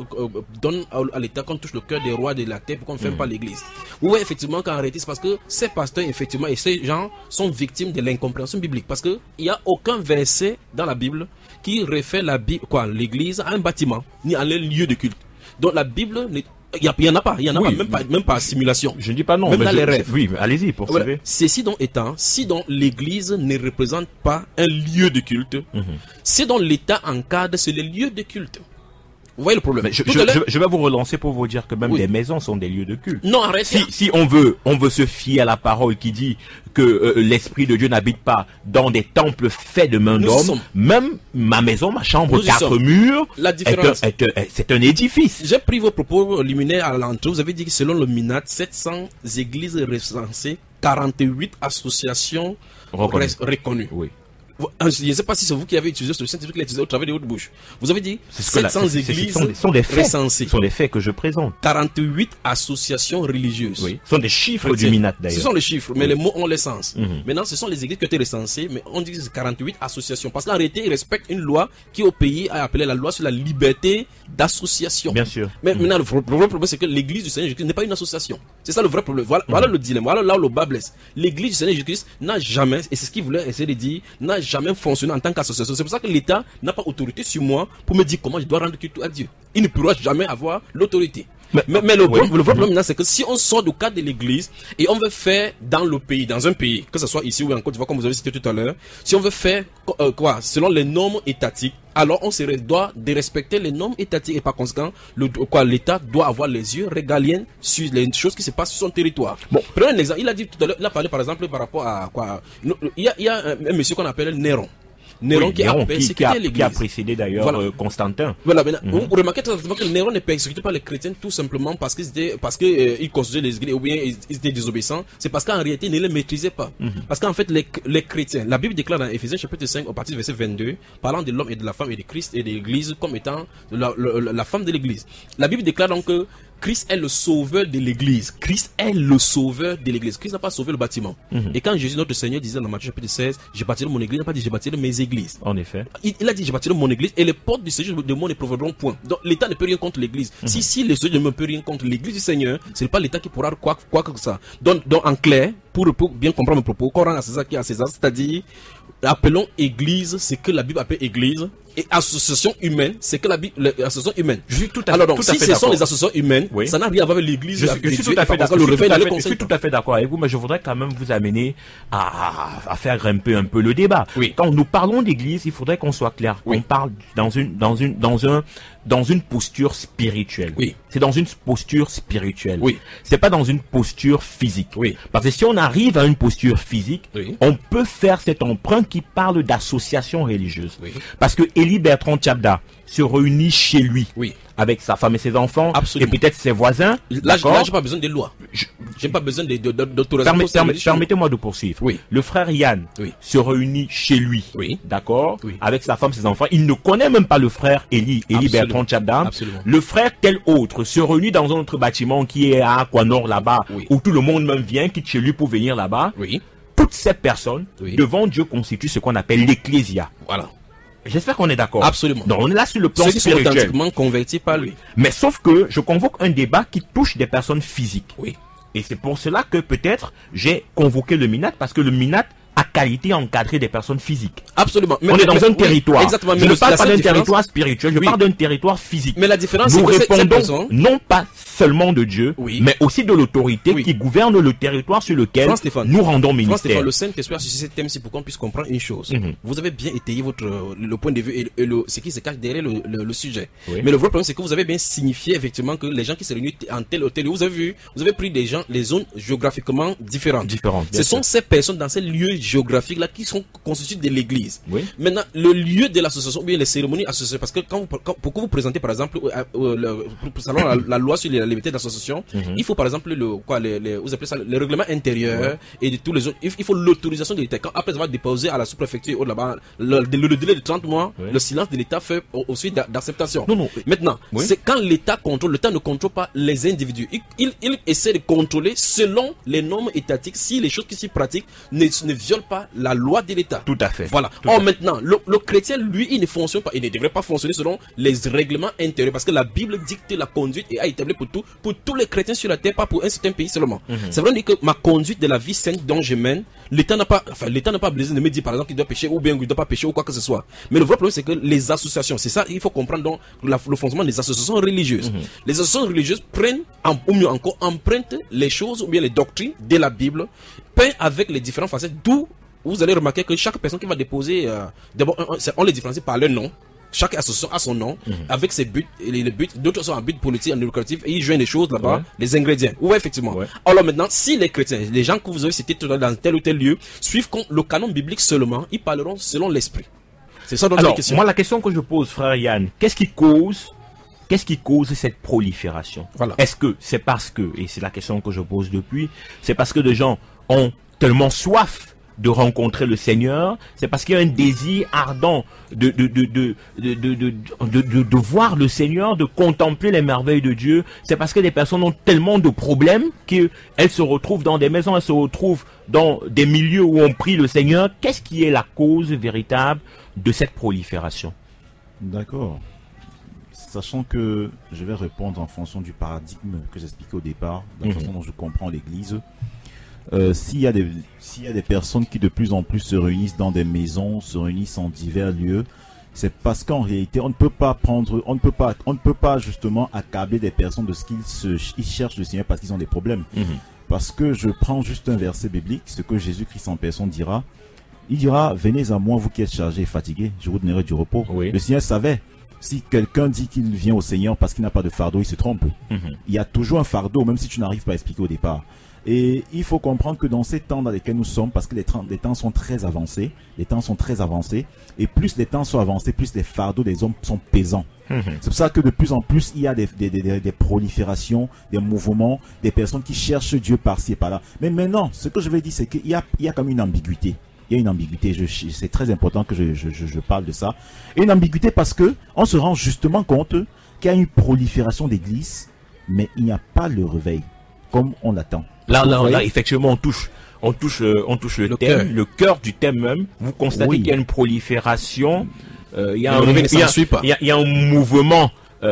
donne à l'État qu'on touche le cœur des rois de la terre pour qu'on ne ferme pas l'église. Oui, effectivement, qu'en réalité, c'est parce que ces pasteurs, effectivement, et ces gens sont victimes de l'incompréhension biblique. Parce qu'il n'y a aucun verset dans la Bible qui réfère l'église à un bâtiment, ni à un lieu de culte. Donc la Bible, il n'y en a pas, même pas simulation. Je ne dis pas non, même dans les rêves. Oui, allez-y, poursuivez. Voilà. Ceci donc étant, si donc l'église ne représente pas un lieu de culte, c'est donc l'État encadre sur les lieux de culte. Vous voyez le problème. Je vais vous relancer pour vous dire que même les maisons sont des lieux de culte. Non, arrêtez. Si on veut se fier à la parole qui dit que l'Esprit de Dieu n'habite pas dans des temples faits de mains d'hommes, même ma maison, ma chambre, 4 murs, la différence, c'est un édifice. J'ai pris vos propos liminaires à l'entrée. Vous avez dit que selon le MINAT, 700 églises recensées, 48 associations reconnues. Oui. Je ne sais pas si c'est vous qui avez utilisé ce scientifique qui l'a utilisé au travers de votre bouche. Vous avez dit 700 églises recensées. Ce sont des faits que je présente. 48 associations religieuses. Oui. Ce sont des chiffres du MINAT d'ailleurs. Ce sont les chiffres, mais les mots ont les sens. Maintenant, ce sont les églises qui ont été recensées, mais on dit que c'est 48 associations. Parce qu'en réalité, ils respectent une loi qui au pays a appelé la loi sur la liberté d'association. Bien sûr. Mais maintenant, le vrai problème, c'est que l'église du Seigneur Jésus-Christ n'est pas une association. C'est ça le vrai problème. Voilà le dilemme. Voilà là où le bas blesse. L'église du Seigneur Jésus-Christ n'a jamais, et c'est ce qu'il voulait essayer de dire, n'a jamais fonctionné en tant qu'association. C'est pour ça que l'État n'a pas autorité sur moi pour me dire comment je dois rendre culte à Dieu. Il ne pourra jamais avoir l'autorité. Mais le vrai problème maintenant, c'est que si on sort du cadre de l'église et on veut faire dans le pays, dans un pays, que ce soit ici ou en Côte d'Ivoire, comme vous avez cité tout à l'heure, si on veut faire selon les normes étatiques, alors on se doit de respecter les normes étatiques et par conséquent, l'État doit avoir les yeux régaliens sur les choses qui se passent sur son territoire. Bon, prenons un exemple. Il a dit tout à l'heure, il a parlé par exemple par rapport à il y a un monsieur qu'on appelle Néron. Néron qui a précédé d'ailleurs Constantin. Voilà, maintenant, vous remarquez tout simplement que Néron ne persécutait pas les chrétiens tout simplement parce qu'ils construisaient les églises ou bien ils étaient désobéissants. C'est parce qu'en réalité, ils ne les maîtrisaient pas. Parce qu'en fait, les chrétiens, la Bible déclare dans Éphésiens chapitre 5, au partir du verset 22, parlant de l'homme et de la femme et de Christ et de l'église comme étant la femme de l'église. La Bible déclare donc que Christ est le sauveur de l'église. Christ est le sauveur de l'église. Christ n'a pas sauvé le bâtiment. Et quand Jésus, notre Seigneur, disait dans Matthieu chapitre 16, je bâtirai mon église, il n'a pas dit je bâtirai mes églises. En effet. Il a dit je bâtirai mon église et les portes du Seigneur de moi ne provoqueront point. Donc l'État ne peut rien contre l'église. Si le Seigneur ne peut rien contre l'église du Seigneur, ce n'est pas l'État qui pourra quoi que ça. Donc en clair, pour bien comprendre mes propos, qu'on rend à César qui est à César, c'est-à-dire appelons église ce que la Bible appelle église et association humaine c'est que la Bible association humaine. Je suis tout à fait sont les associations humaines, ça n'a rien à voir avec l'église. Je suis tout à fait d'accord avec vous, mais je voudrais quand même vous amener à faire grimper un peu le débat. Quand nous parlons d'église, il faudrait qu'on soit clair. On parle dans une posture spirituelle. C'est dans une posture spirituelle. C'est pas dans une posture physique. Parce que si on arrive à une posture physique, on peut faire cet emprunt qui parle d'association religieuse. Parce que Élie Bertrand Tchabda se réunit chez lui avec sa femme et ses enfants et peut-être ses voisins. Là, j'ai pas besoin de loi. J'ai pas besoin d'autorisation. Permettez-moi de poursuivre. Le frère Yann se réunit chez lui, d'accord, avec sa femme et ses enfants. Il ne connaît même pas le frère Élie Bertrand Tchabda. Le frère tel autre se réunit dans un autre bâtiment qui est à Aquanor là-bas, où tout le monde même vient, quitte chez lui pour venir là-bas. Toutes ces personnes, devant Dieu, constituent ce qu'on appelle l'ecclésia. Voilà. J'espère qu'on est d'accord. Absolument. Donc on est là sur le plan spirituel. Ceux qui sont authentiquement convertis par lui. Mais sauf que je convoque un débat qui touche des personnes physiques. Et c'est pour cela que peut-être j'ai convoqué le MINAT, parce que le MINAT a qualité à encadrer des personnes physiques. Absolument. On est dans un territoire. Exactement. Je ne parle pas d'un territoire spirituel, je parle d'un territoire physique. Mais la différence, c'est que nous répondons non pas seulement de Dieu, mais aussi de l'autorité qui gouverne le territoire sur lequel nous rendons ministère. Le Saint-Esprit a suscité ce thème, c'est pour qu'on puisse comprendre une chose. Vous avez bien étayé le point de vue et ce qui se cache derrière le sujet. Mais le vrai problème, c'est que vous avez bien signifié effectivement que les gens qui se réunissent en tel ou tel, vous avez pris des gens, les zones géographiquement différentes. Ce sont ces personnes dans ces lieux géographiques là qui sont constitués de l'église. Maintenant, le lieu de l'association ou bien les cérémonies associées, parce que pour que vous présentez par exemple selon la loi sur la liberté d'association, il faut par exemple vous appelez ça le règlement intérieur et de tous les autres, il faut l'autorisation de l'État. Après avoir déposé à la sous-préfecture là-bas le délai de 30 mois, le silence de l'État fait aussi d'acceptation. Maintenant, c'est quand l'État contrôle, l'État ne contrôle pas les individus. Il essaie de contrôler selon les normes étatiques si les choses qui s'y pratiquent ne violent pas la loi de l'État. Tout à fait. Voilà. Or maintenant, le chrétien, lui, il ne fonctionne pas, il ne devrait pas fonctionner selon les règlements intérieurs, parce que la Bible dicte la conduite et a établi pour tous les chrétiens sur la terre, pas pour un certain pays seulement. C'est vrai que ma conduite de la vie sainte dont je mène, l'État n'a pas besoin de me dire par exemple qu'il doit pécher ou bien qu'il ne doit pas pécher ou quoi que ce soit. Mais le vrai problème, c'est que les associations, c'est ça, il faut comprendre donc le fonctionnement des associations religieuses. Les associations religieuses prennent, ou mieux encore, empruntent les choses ou bien les doctrines de la Bible, peignent avec les différentes facettes, d'où vous allez remarquer que chaque personne qui va déposer, d'abord, on les différencie par leur nom. Chaque association a son nom, avec ses buts, et les buts, d'autres sont en but politique, en lucratif, et ils joignent les choses là-bas, les ingrédients. Ouais, effectivement. Ouais. Alors maintenant, si les chrétiens, les gens que vous avez cités dans tel ou tel lieu, suivent le canon biblique seulement, ils parleront selon l'esprit. C'est ça donc la question. Moi, la question que je pose, frère Yann, qu'est-ce qui cause cette prolifération? Voilà. Est-ce que c'est parce que, et c'est la question que je pose depuis, c'est parce que les gens ont tellement soif de rencontrer le Seigneur, c'est parce qu'il y a un désir ardent de voir le Seigneur, de contempler les merveilles de Dieu. C'est parce que les personnes ont tellement de problèmes qu'elles se retrouvent dans des maisons, elles se retrouvent dans des milieux où on prie le Seigneur. Qu'est-ce qui est la cause véritable de cette prolifération? D'accord. Sachant que je vais répondre en fonction du paradigme que j'expliquais au départ, de la façon dont je comprends l'Église. S'il y a des personnes qui de plus en plus se réunissent dans des maisons, se réunissent en divers lieux, c'est parce qu'en réalité on ne peut pas justement accabler des personnes de ce qu'ils cherchent le Seigneur parce qu'ils ont des problèmes. Parce que je prends juste un verset biblique, ce que Jésus-Christ en personne dira. Il dira: venez à moi vous qui êtes chargés et fatigués, je vous donnerai du repos. Oui. Le Seigneur savait. Si quelqu'un dit qu'il vient au Seigneur parce qu'il n'a pas de fardeau, il se trompe. Il y a toujours un fardeau, même si tu n'arrives pas à expliquer au départ. Et il faut comprendre que dans ces temps dans lesquels nous sommes, parce que les temps sont très avancés, et plus les temps sont avancés, plus les fardeaux des hommes sont pesants. C'est pour ça que de plus en plus, il y a des proliférations, des mouvements, des personnes qui cherchent Dieu par-ci et par-là. Mais maintenant, ce que je vais dire, c'est qu'il y a comme une ambiguïté. Il y a une ambiguïté, c'est très important que je parle de ça. Et une ambiguïté parce que on se rend justement compte qu'il y a une prolifération d'églises, mais il n'y a pas le réveil, comme on l'attend. Là, effectivement, on touche le thème, le cœur du thème même. Vous constatez qu'il y a une prolifération, il y a un mouvement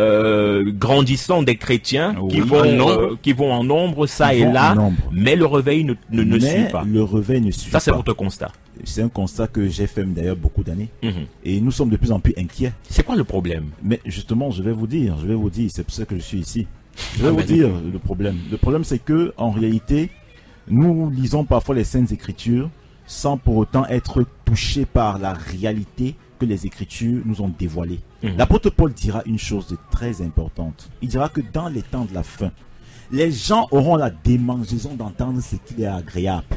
grandissant des chrétiens qui vont en nombre, ça et là, mais le réveil ne suit pas. Le réveil ne suit pas. Ça, c'est votre constat. C'est un constat que j'ai fait d'ailleurs beaucoup d'années. Et nous sommes de plus en plus inquiets. C'est quoi le problème? Mais justement, je vais vous dire, c'est pour ça que je suis ici. Je vais vous dire le problème. Le problème, c'est que en réalité, nous lisons parfois les Saintes Écritures sans pour autant être touchés par la réalité que les Écritures nous ont dévoilée. L'apôtre Paul dira une chose de très importante. Il dira que dans les temps de la fin, les gens auront la démangeaison d'entendre ce qui est agréable.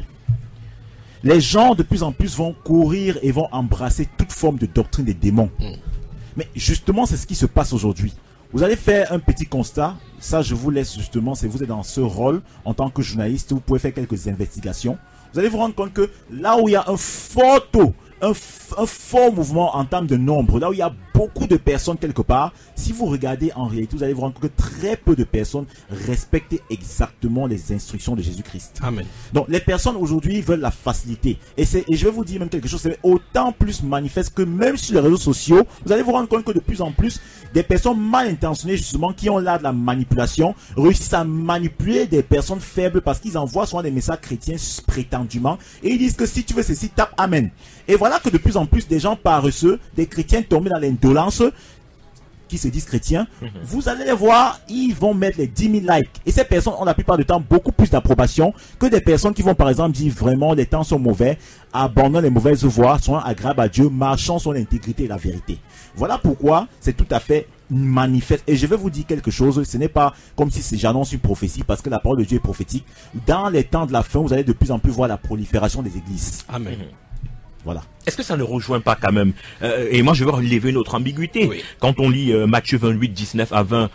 Les gens de plus en plus vont courir et vont embrasser toute forme de doctrine des démons. Mais justement, c'est ce qui se passe aujourd'hui. Vous allez faire un petit constat, ça je vous laisse justement, si vous êtes dans ce rôle en tant que journaliste, vous pouvez faire quelques investigations. Vous allez vous rendre compte que là où il y a un fort taux, un fort mouvement en termes de nombre, là où il y a beaucoup de personnes quelque part, si vous regardez en réalité, vous allez vous rendre compte que très peu de personnes respectent exactement les instructions de Jésus-Christ. Amen. Donc les personnes aujourd'hui veulent la facilité. Et je vais vous dire même quelque chose, c'est autant plus manifeste que même sur les réseaux sociaux, vous allez vous rendre compte que de plus en plus, des personnes mal intentionnées justement, qui ont l'art de la manipulation, réussissent à manipuler des personnes faibles parce qu'ils envoient souvent des messages chrétiens prétendument, et ils disent que si tu veux ceci, tape Amen. Et voilà que de plus en plus des gens paresseux, des chrétiens tombés dans l'indolence, qui se disent chrétiens, vous allez les voir, ils vont mettre les 10 000 likes. Et ces personnes ont la plupart du temps beaucoup plus d'approbation que des personnes qui vont par exemple dire vraiment les temps sont mauvais, abandonnent les mauvaises voies, sont agréables à Dieu, marchant sur l'intégrité et la vérité. Voilà pourquoi c'est tout à fait manifeste. Et je vais vous dire quelque chose, ce n'est pas comme si j'annonce une prophétie, parce que la parole de Dieu est prophétique. Dans les temps de la fin, vous allez de plus en plus voir la prolifération des églises. Amen. Voilà. Est-ce que ça ne rejoint pas quand même et moi je veux relever une autre ambiguïté. Oui. Quand on lit Matthieu 28, 19 à 20,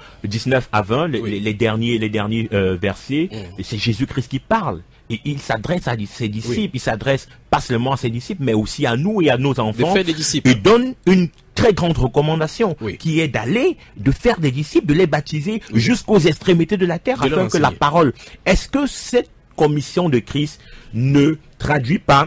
les derniers versets, c'est Jésus-Christ qui parle. Et il s'adresse à ses disciples, il s'adresse pas seulement à ses disciples, mais aussi à nous et à nos enfants. De faire des disciples. Il donne une très grande recommandation qui est de faire des disciples, de les baptiser jusqu'aux extrémités de la terre afin que la parole. Est-ce que cette commission de Christ ne traduit pas,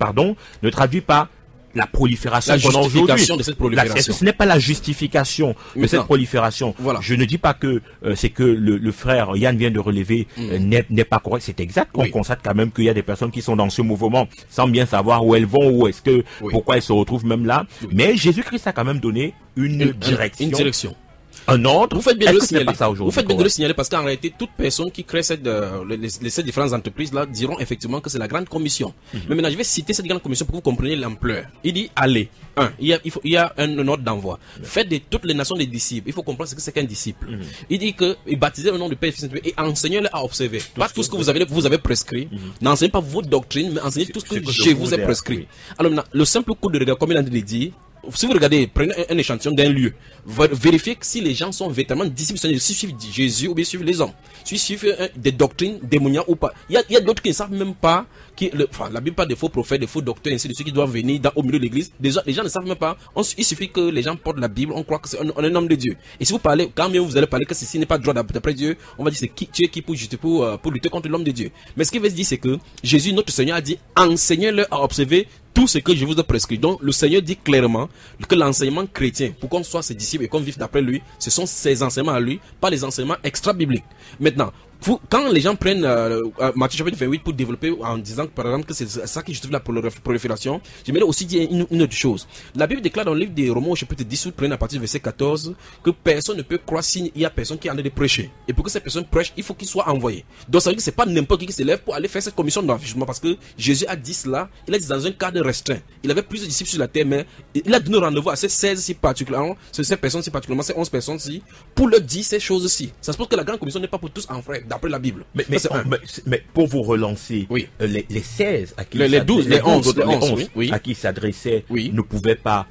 ne traduit pas la prolifération qu'on a aujourd'hui. De cette prolifération. Ce n'est pas la justification de cette prolifération. Voilà. Je ne dis pas que c'est que le frère Yann vient de relever n'est pas correct. C'est exact. On constate quand même qu'il y a des personnes qui sont dans ce mouvement sans bien savoir où elles vont, où est-ce que, pourquoi elles se retrouvent même là. Mais Jésus-Christ a quand même donné une direction. Un ordre. Vous faites bien de le signaler. Vous faites bien de le signaler parce qu'en réalité, toute personne qui crée ces différentes entreprises-là diront effectivement que c'est la grande commission. Mais maintenant, je vais citer cette grande commission pour que vous compreniez l'ampleur. Il dit, allez, il y a un ordre d'envoi. Faites de toutes les nations des disciples. Il faut comprendre ce que c'est qu'un disciple. Il dit que, baptisez au nom du Père et enseignez-les à observer. Pas tout ce que vous avez prescrit. N'enseignez pas vos doctrines, mais enseignez tout ce que je vous ai prescrit. Alors maintenant, le simple coup de regard, comme il a dit, si vous regardez, prenez un échantillon d'un lieu, vérifiez si les gens sont véritablement disciples, si suivent Jésus ou bien suivent les hommes, si suivent des doctrines démoniaques ou pas. Il y a d'autres qui ne savent même pas, la Bible parle des faux prophètes, des faux docteurs, ainsi de suite, qui doivent venir au milieu de l'église. Les gens ne savent même pas. Il suffit que les gens portent la Bible, on croit que c'est un homme de Dieu. Et si vous parlez, quand même vous allez parler que ceci n'est pas droit d'après Dieu, on va dire c'est Dieu qui pour lutter contre l'homme de Dieu. Mais ce qu'il veut dire, c'est que Jésus, notre Seigneur, a dit, enseignez-leur à observer tout ce que je vous ai prescrit. Donc, le Seigneur dit clairement que l'enseignement chrétien, pour qu'on soit ses disciples et qu'on vive d'après lui, ce sont ses enseignements à lui, pas les enseignements extra-bibliques. Maintenant, quand les gens prennent Matthieu chapitre 28 pour développer en disant par exemple que c'est ça qui justifie la prolifération, j'aimerais aussi dire une autre chose. La Bible déclare dans le livre des Romains au chapitre 10, prenez à partir du verset 14, que personne ne peut croire s'il y a personne qui en est de prêcher. Et pour que cette personne prêche, il faut qu'il soit envoyé. Donc ça veut dire que c'est pas n'importe qui se lève pour aller faire cette commission d'enrichissement, parce que Jésus a dit cela, il a dit dans un cadre restreint. Il avait plusieurs disciples sur la terre, mais il a donné rendez-vous à ces 16 ci particulièrement, ces personnes ci particulièrement, ces 11 personnes ci, pour leur dire ces choses-ci. Ça se pose que la grande commission n'est pas pour tous en frère, d'après la Bible. Mais pour vous relancer, les 16 à qui les 12, les 11 à qui s'adressait ne pouvaient pas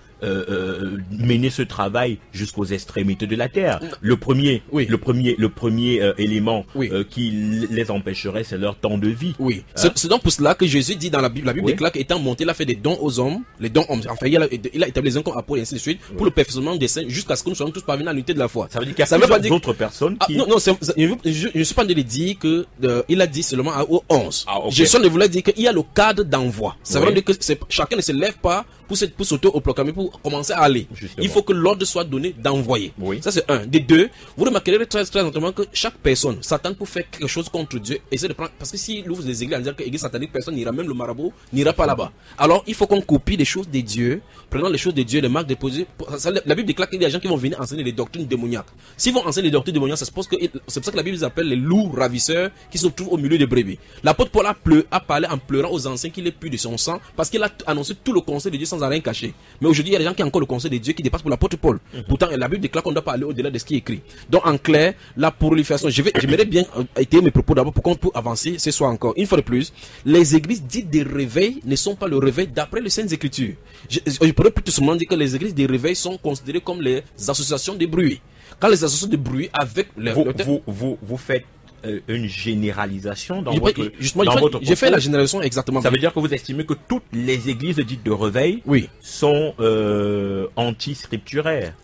mener ce travail jusqu'aux extrémités de la terre. Le premier élément qui les empêcherait, c'est leur temps de vie. C'est donc pour cela que Jésus dit dans la Bible déclare qu'étant monté, il a fait des dons aux hommes, les dons hommes. Enfin, il a établi les uns comme apôtres et ainsi de suite pour le perfectionnement des saints jusqu'à ce que nous soyons tous parvenus à l'unité de la foi. Ça veut dire qu'il y a plusieurs d'autres personnes qui... Non, je ne suis pas en train de dire que il a dit seulement aux 11. Jésus ne voulait dire qu'il y a le cadre d'envoi. Ça veut dire que chacun ne se lève pas pour s'auto-proclamer, pour commencer à aller. Justement. Il faut que l'ordre soit donné d'envoyer. Ça c'est un. Des deux, vous remarquerez très attentivement que chaque personne s'attend pour faire quelque chose contre Dieu, essaie de prendre, parce que s'il ouvre des églises en disant que l'église satanique, personne n'ira, même le marabout n'ira pas là-bas. Alors il faut qu'on copie les choses de Dieu, prenant les choses de Dieu, les marques déposées. La Bible déclare qu'il y a des gens qui vont venir enseigner les doctrines démoniaques. S'ils vont enseigner les doctrines démoniaques, c'est pour ça que la Bible les appelle les loups ravisseurs qui se trouvent au milieu des brebis. L'apôtre Paul a parlé en pleurant aux anciens qu'il est plus de son sang, parce qu'il a annoncé tout le conseil de Dieu sans rien cacher. Mais aujourd'hui, il y a des gens qui ont encore le conseil de Dieu qui dépasse pour l'apôtre Paul. Pourtant, la Bible déclare qu'on ne doit pas aller au-delà de ce qui est écrit. Donc, en clair, la prolifération, j'aimerais bien étayer mes propos d'abord pour qu'on puisse avancer ce soir encore. Une fois de plus, les églises dites des réveils ne sont pas le réveil d'après les Saintes Écritures. Je pourrais plutôt seulement dire que les églises des réveils sont considérées comme les associations de bruit. Quand les associations de bruit avec vous faites une généralisation dans votre j'ai fait la généralisation exactement. Ça veut dire que vous estimez que toutes les églises dites de réveil sont anti-scripturaires.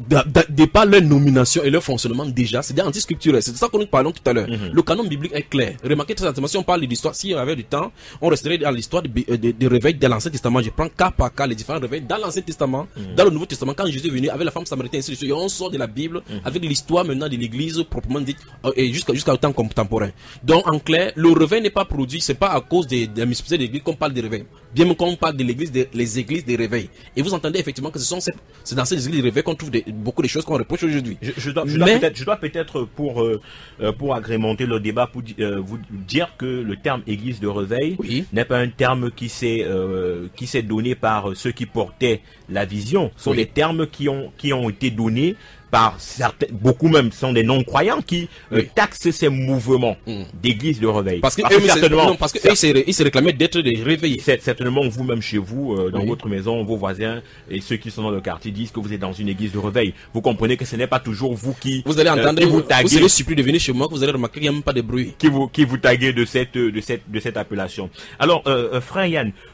De par leur nomination et leur fonctionnement déjà, c'est des anti-scripturaires. C'est de ça que nous parlons tout à l'heure. Le canon biblique est clair. Remarquez très attentivement, si on parle de l'histoire, si on avait du temps, on resterait dans l'histoire des réveils de l'Ancien Testament. Je prends cas par cas les différents réveils dans l'Ancien Testament, dans le Nouveau Testament, quand Jésus est venu avec la femme samaritaine, ainsi de suite, et on sort de la Bible avec l'histoire maintenant de l'Église proprement dite, et jusqu'au temps contemporain. Donc en clair, le réveil n'est pas produit, c'est pas à cause des mystifications de l'Église qu'on parle des réveils. Bien qu'on parle de l'Église, les églises des réveils. Et vous entendez effectivement que c'est dans ces églises des réveils qu'on trouve beaucoup de choses qu'on reproche aujourd'hui. Je dois peut-être pour agrémenter le débat, pour vous dire que le terme église de réveil n'est pas un terme qui s'est donné par ceux qui portaient la vision. Ce sont des termes qui ont été donnés par certains, beaucoup même sont des non-croyants qui taxent ces mouvements d'église de réveil. Parce qu'ils se réclamaient d'être des réveillés. Certainement, vous-même chez vous, dans votre maison, vos voisins et ceux qui sont dans le quartier disent que vous êtes dans une église de réveil. Vous comprenez que ce n'est pas toujours vous qui... Vous allez entendre, vous serez surpris de venir chez moi, que vous allez remarquer qu'il n'y a même pas de bruit. Qui vous taguez de cette appellation. Alors, frère Yann,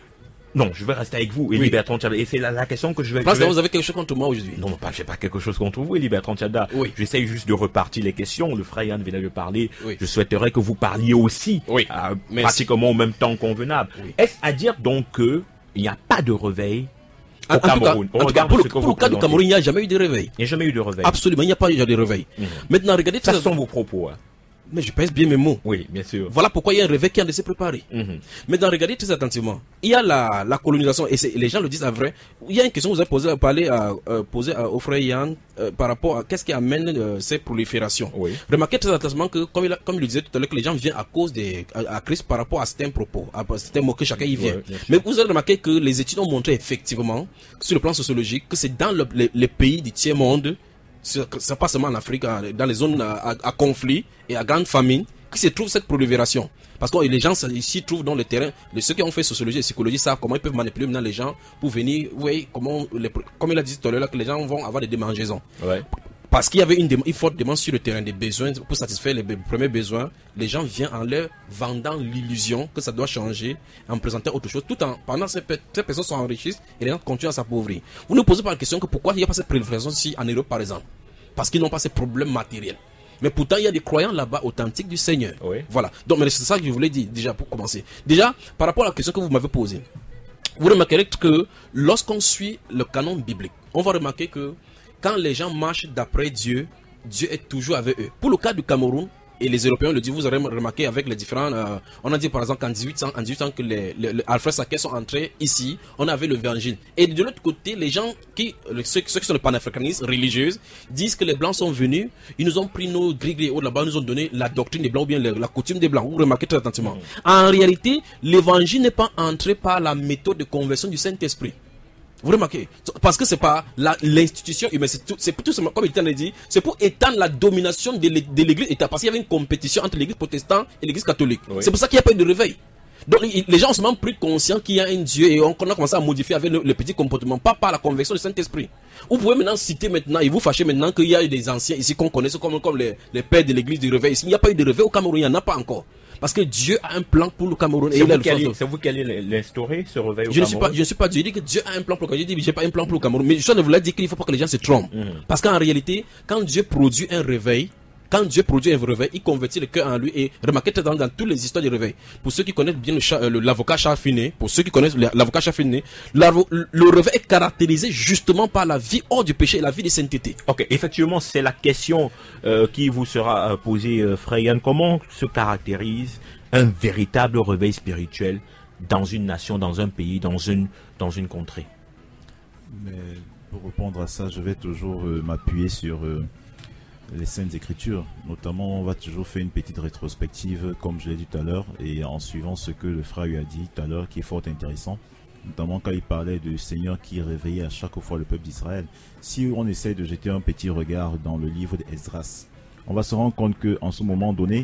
Non, je vais rester avec vous, Élie Bertrand Tchada. Et c'est la question que je vais... Vous avez quelque chose contre moi aujourd'hui? Non, je n'ai pas quelque chose contre vous, Élie Bertrand Tchada. Oui. J'essaye juste de repartir les questions. Le frère Yann venait de parler. Oui. Je souhaiterais que vous parliez aussi, pratiquement au même temps convenable. Oui. Est-ce à dire donc qu'il n'y a pas de réveil au Cameroun? Pour le cas du Cameroun, il n'y a jamais eu de réveil. Il n'y a jamais eu de réveil. Absolument, il n'y a pas eu de réveil. Maintenant, regardez... Ça sont vos propos, hein. Mais je pèse bien mes mots. Oui, bien sûr. Voilà pourquoi il y a un réveil qui a de se préparer. Maintenant, regardez très attentivement. Il y a la colonisation, et les gens le disent à vrai. Il y a une question que vous avez posée au frère Yann par rapport à qu'est-ce qui amène ces proliférations. Oui. Remarquez très attentivement que, comme il le disait tout à l'heure, que les gens viennent à cause à Christ par rapport à certains propos, à certains mots que chacun y vient. Mais vous avez remarqué que les études ont montré effectivement, sur le plan sociologique, que c'est dans les pays du tiers-monde, c'est pas seulement en Afrique, dans les zones à conflit et à grande famine, que se trouve cette prolifération. Parce que les gens ici trouvent dans le terrain, ceux qui ont fait sociologie et psychologie savent comment ils peuvent manipuler maintenant les gens pour venir, comme il a dit tout à l'heure, que les gens vont avoir des démangeaisons. Ouais. Parce qu'il y avait une forte demande sur le terrain des besoins, pour satisfaire les premiers besoins, les gens viennent en leur vendant l'illusion que ça doit changer, en présentant autre chose, tout en, pendant ces personnes s'enrichissent et les gens continuent à s'appauvrir. Vous nous posez pas la question que pourquoi il n'y a pas cette prolifération ici en Europe par exemple? Parce qu'ils n'ont pas ces problèmes matériels. Mais pourtant, il y a des croyants là-bas authentiques du Seigneur. Oui. Voilà. Donc, c'est ça que je voulais dire déjà pour commencer. Déjà, par rapport à la question que vous m'avez posée, vous remarquerez que lorsqu'on suit le canon biblique, on va remarquer que quand les gens marchent d'après Dieu, Dieu est toujours avec eux. Pour le cas du Cameroun, et les Européens le disent, vous aurez remarqué avec les différents... on a dit par exemple qu'en 1800 que les Alfred Saké sont entrés ici, on avait l'évangile. Et de l'autre côté, les gens ceux qui sont les panafricanistes religieuses, disent que les Blancs sont venus, ils nous ont pris nos gris-gris là-bas, nous ont donné la doctrine des Blancs ou bien la coutume des Blancs. Vous remarquez très attentivement. En réalité, l'évangile n'est pas entré par la méthode de conversion du Saint-Esprit. Vous remarquez? Parce que c'est pas l'institution humaine, c'est tout simplement, comme il dit, c'est pour étendre la domination de l'église État. Parce qu'il y avait une compétition entre l'église protestante et l'église catholique. Oui. C'est pour ça qu'il n'y a pas eu de réveil. Donc les gens ont seulement pris conscience qu'il y a un Dieu et on a commencé à modifier avec le petit comportement, pas par la conversion du Saint-Esprit. Vous pouvez maintenant citer maintenant, et vous fâchez maintenant qu'il y a eu des anciens ici qu'on connaît comme les pères de l'église du réveil. Ici, il n'y a pas eu de réveil au Cameroun, il n'y en a pas encore. Parce que Dieu a un plan pour le Cameroun. C'est vous qui allez l'instaurer, ce réveil au Cameroun? Je ne suis pas Dieu. Je dis que Dieu a un plan pour le Cameroun. Je dis que j'ai pas un plan pour le Cameroun. Mais je voulais dire qu'il ne faut pas que les gens se trompent. Parce qu'en réalité, quand Dieu produit un réveil, il convertit le cœur en lui. Et remarquez dans toutes les histoires du réveil. Pour ceux qui connaissent bien l'avocat Charles Finney, le réveil est caractérisé justement par la vie hors du péché et la vie de sainteté. Ok, effectivement, c'est la question qui vous sera posée, frère Yann. Comment se caractérise un véritable réveil spirituel dans une nation, dans un pays, dans une contrée? Mais pour répondre à ça, je vais toujours m'appuyer sur... les Saintes Écritures, notamment on va toujours faire une petite rétrospective comme je l'ai dit tout à l'heure et en suivant ce que le frère lui a dit tout à l'heure qui est fort intéressant, notamment quand il parlait du Seigneur qui réveillait à chaque fois le peuple d'Israël. Si on essaie de jeter un petit regard dans le livre d'Esdras, on va se rendre compte qu'en ce moment donné,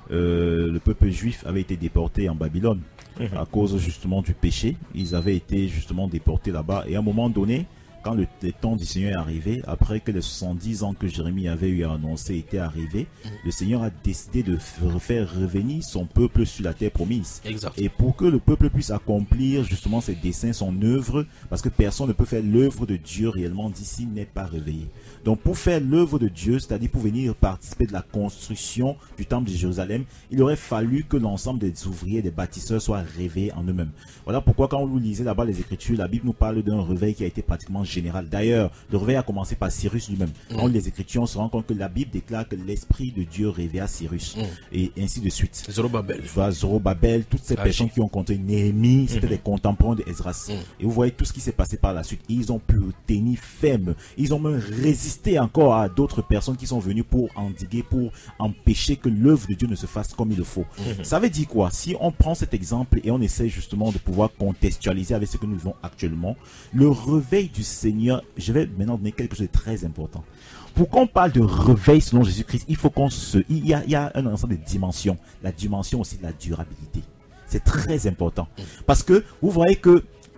le peuple juif avait été déporté en Babylone à cause justement du péché. Ils avaient été justement déportés là-bas et à un moment donné, quand le temps du Seigneur est arrivé, après que les 70 ans que Jérémie avait eu à annoncer étaient arrivés, le Seigneur a décidé de faire revenir son peuple sur la terre promise. Exact. Et pour que le peuple puisse accomplir justement ses desseins, son œuvre, parce que personne ne peut faire l'œuvre de Dieu réellement d'ici n'est pas réveillé. Donc pour faire l'œuvre de Dieu, c'est-à-dire pour venir participer de la construction du temple de Jérusalem, il aurait fallu que l'ensemble des ouvriers, des bâtisseurs soient réveillés en eux-mêmes. Voilà pourquoi quand vous lisez là-bas les Écritures, la Bible nous parle d'un réveil qui a été pratiquement général. D'ailleurs, le réveil a commencé par Cyrus lui-même. Quand on lit les Écritures, on se rend compte que la Bible déclare que l'Esprit de Dieu réveilla Cyrus. Et ainsi de suite. Zorobabel, toutes ces personnes qui ont compté Néhémie, c'était des contemporains de Esdras. Et vous voyez tout ce qui s'est passé par la suite. Ils ont pu tenir ferme. Ils ont même résisté encore à d'autres personnes qui sont venues pour endiguer, pour empêcher que l'œuvre de Dieu ne se fasse comme il le faut. Ça veut dire quoi? Si on prend cet exemple et on essaie justement de pouvoir contextualiser avec ce que nous vivons actuellement, le réveil du Seigneur, je vais maintenant donner quelque chose de très important. Pour qu'on parle de réveil selon Jésus-Christ, il faut il y a un ensemble de dimensions. La dimension aussi de la durabilité. C'est très important. Parce que vous voyez que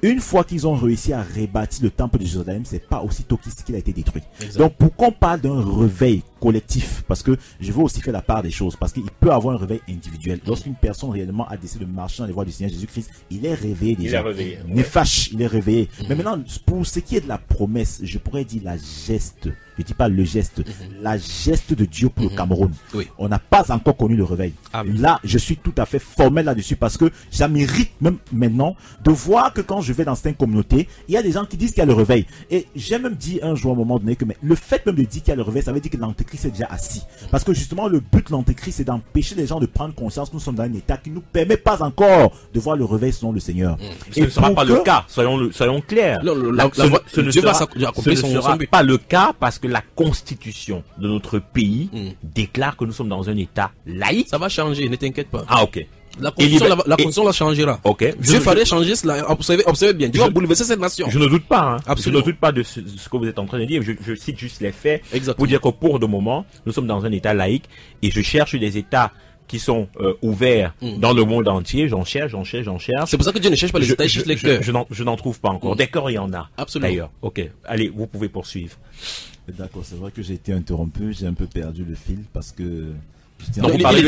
une fois qu'ils ont réussi à rebâtir le temple de Jérusalem, c'est pas aussitôt qu'il a été détruit. Exact. Donc pourquoi on parle d'un réveil collectif? Parce que je veux aussi faire la part des choses, parce qu'il peut avoir un réveil individuel. Lorsqu'une personne réellement a décidé de marcher dans les voies du Seigneur Jésus-Christ, il est réveillé déjà. Il est réveillé. Nefash, il est réveillé. Mais maintenant, pour ce qui est de la promesse, je pourrais dire la geste. Je dis pas le geste, la geste de Dieu pour le Cameroun. Oui. On n'a pas encore connu le réveil. Amen. Là, je suis tout à fait formel là-dessus parce que ça m'irrite même maintenant de voir que quand je vais dans certaines communautés, il y a des gens qui disent qu'il y a le réveil. Et j'ai même dit un jour à un moment donné que mais le fait même de dire qu'il y a le réveil, ça veut dire que l'antéchrist est déjà assis. Parce que justement, le but de l'antéchrist, c'est d'empêcher les gens de prendre conscience que nous sommes dans un état qui ne nous permet pas encore de voir le réveil selon le Seigneur. Ce ne sera pas le cas, soyons clairs. Ce ne sera pas le cas parce que la Constitution de notre pays déclare que nous sommes dans un état laïque. Ça va changer, ne t'inquiète pas. Ah, ok. La Constitution la changera. Ok. Dieu fallait changer cela. Observez bien. Dieu va bouleverser cette nation. Je ne doute pas. Absolument. Je ne doute pas de ce que vous êtes en train de dire. Je cite juste les faits. Exactement. Pour dire que pour le moment, nous sommes dans un état laïque et je cherche des états qui sont ouverts dans le monde entier. J'en cherche. C'est pour ça que Dieu ne cherche pas les états, il cherche les cœurs. Je n'en trouve pas encore. Des cœurs, il y en a. Absolument. D'ailleurs. Ok. Allez, vous pouvez poursuivre. D'accord, c'est vrai que j'ai été interrompu, j'ai un peu perdu le fil parce que... Donc, vous parlez de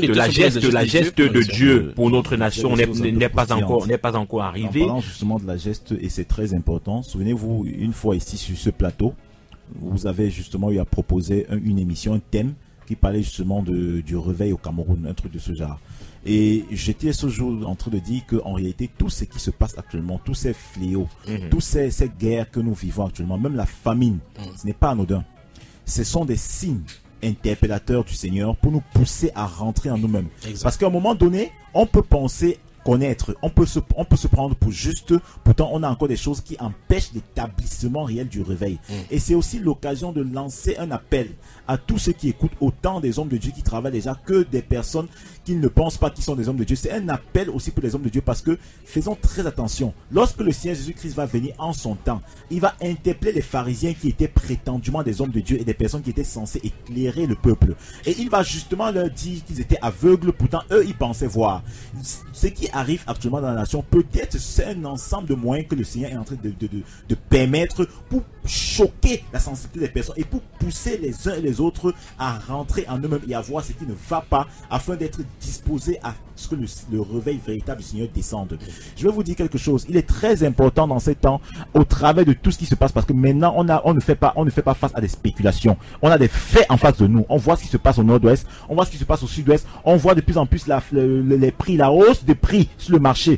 la geste de Dieu pour notre nation n'est pas encore arrivé. En parlant justement de la geste, et c'est très important, souvenez-vous, une fois ici sur ce plateau, vous avez justement eu à proposer une émission, un thème qui parlait justement du réveil au Cameroun, un truc de ce genre. Et j'étais ce jour en train de dire qu'en réalité, tout ce qui se passe actuellement, tous ces fléaux, toutes ces guerres que nous vivons actuellement, même la famine, ce n'est pas anodin. Ce sont des signes interpellateurs du Seigneur pour nous pousser à rentrer en nous-mêmes. Parce qu'à un moment donné, on peut penser connaître, on peut se prendre pour juste, pourtant on a encore des choses qui empêchent l'établissement réel du réveil. Et c'est aussi l'occasion de lancer un appel à tous ceux qui écoutent, autant des hommes de Dieu qui travaillent déjà que des personnes qui ne pensent pas qu'ils sont des hommes de Dieu. C'est un appel aussi pour les hommes de Dieu parce que faisons très attention. Lorsque le Seigneur Jésus-Christ va venir en son temps, il va interpeller les pharisiens qui étaient prétendument des hommes de Dieu et des personnes qui étaient censées éclairer le peuple. Et il va justement leur dire qu'ils étaient aveugles, pourtant eux ils pensaient voir. Ce qui arrive actuellement dans la nation, peut-être c'est un ensemble de moyens que le Seigneur est en train de permettre pour choquer la sensibilité des personnes et pour pousser les uns et les autres à rentrer en eux-mêmes et à voir ce qui ne va pas afin d'être disposés à ce que le réveil véritable du Seigneur descende. Je vais vous dire quelque chose, il est très important dans ces temps au travers de tout ce qui se passe parce que maintenant on ne fait pas face à des spéculations, on a des faits en face de nous, on voit ce qui se passe au nord-ouest, on voit ce qui se passe au sud-ouest, on voit de plus en plus les prix, la hausse des prix sur le marché.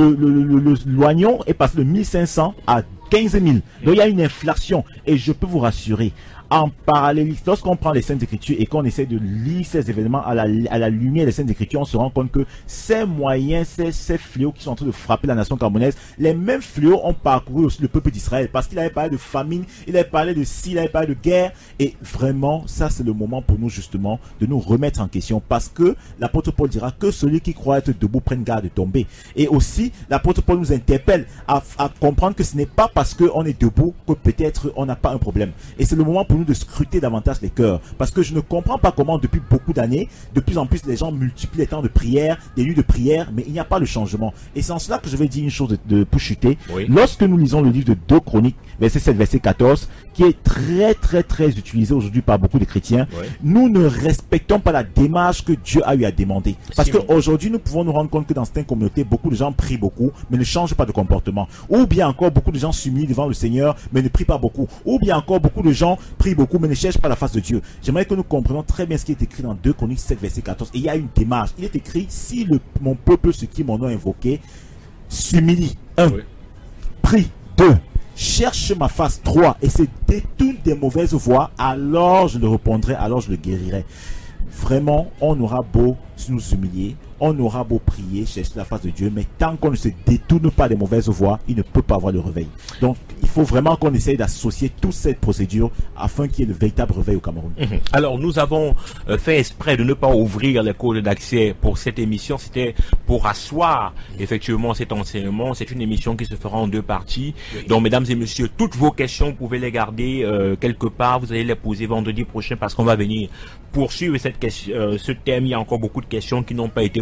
L'oignon est passé de 1500 à 15 000. Donc il y a une inflation et je peux vous rassurer, en parallèle, lorsqu'on prend les Saintes Écritures et qu'on essaie de lire ces événements à la lumière des Saintes Écritures, on se rend compte que ces moyens, ces fléaux qui sont en train de frapper la nation camerounaise, les mêmes fléaux ont parcouru aussi le peuple d'Israël parce qu'il avait parlé de famine, il avait parlé de il avait parlé de guerre et vraiment, ça c'est le moment pour nous justement de nous remettre en question parce que l'apôtre Paul dira que celui qui croit être debout prenne garde de tomber. Et aussi, l'apôtre Paul nous interpelle à comprendre que ce n'est pas parce qu'on est debout que peut-être on n'a pas un problème. Et c'est le moment pour nous de scruter davantage les cœurs parce que je ne comprends pas comment depuis beaucoup d'années de plus en plus les gens multiplient les temps de prière, des nuits de prière, mais il n'y a pas de changement. Et c'est en cela que je vais dire une chose pour chuter. Oui. Lorsque nous lisons le livre de 2 Chroniques verset 7 verset 14 qui est très utilisé aujourd'hui par beaucoup de chrétiens, nous ne respectons pas la démarche que Dieu a eu à demander parce qu'aujourd'hui nous pouvons nous rendre compte que dans certaines communautés beaucoup de gens prient beaucoup mais ne changent pas de comportement, ou bien encore beaucoup de gens s'humilient devant le Seigneur mais ne prient pas beaucoup, ou bien encore beaucoup de gens prient beaucoup mais ne cherchent pas la face de Dieu. J'aimerais que nous comprenions très bien ce qui est écrit dans 2 Chroniques 7 verset 14 et il y a une démarche. Il est écrit si mon peuple, ce qui mon nom invoqué, s'humilie, 1, prie, 2, cherche ma face, 3 et se détourne des mauvaises voies, alors je le répondrai, alors je le guérirai. Vraiment, on aura beau nous humilier, on aura beau prier, chercher la face de Dieu, mais tant qu'on ne se détourne pas des mauvaises voies, il ne peut pas avoir le réveil. Donc, il faut vraiment qu'on essaye d'associer toute cette procédure afin qu'il y ait le véritable réveil au Cameroun. Alors, nous avons fait exprès de ne pas ouvrir les codes d'accès pour cette émission. C'était pour asseoir effectivement cet enseignement. C'est une émission qui se fera en 2 parties. Donc, mesdames et messieurs, toutes vos questions, vous pouvez les garder quelque part. Vous allez les poser vendredi prochain parce qu'on va venir poursuivre cette question, ce thème. Il y a encore beaucoup de questions qui n'ont pas été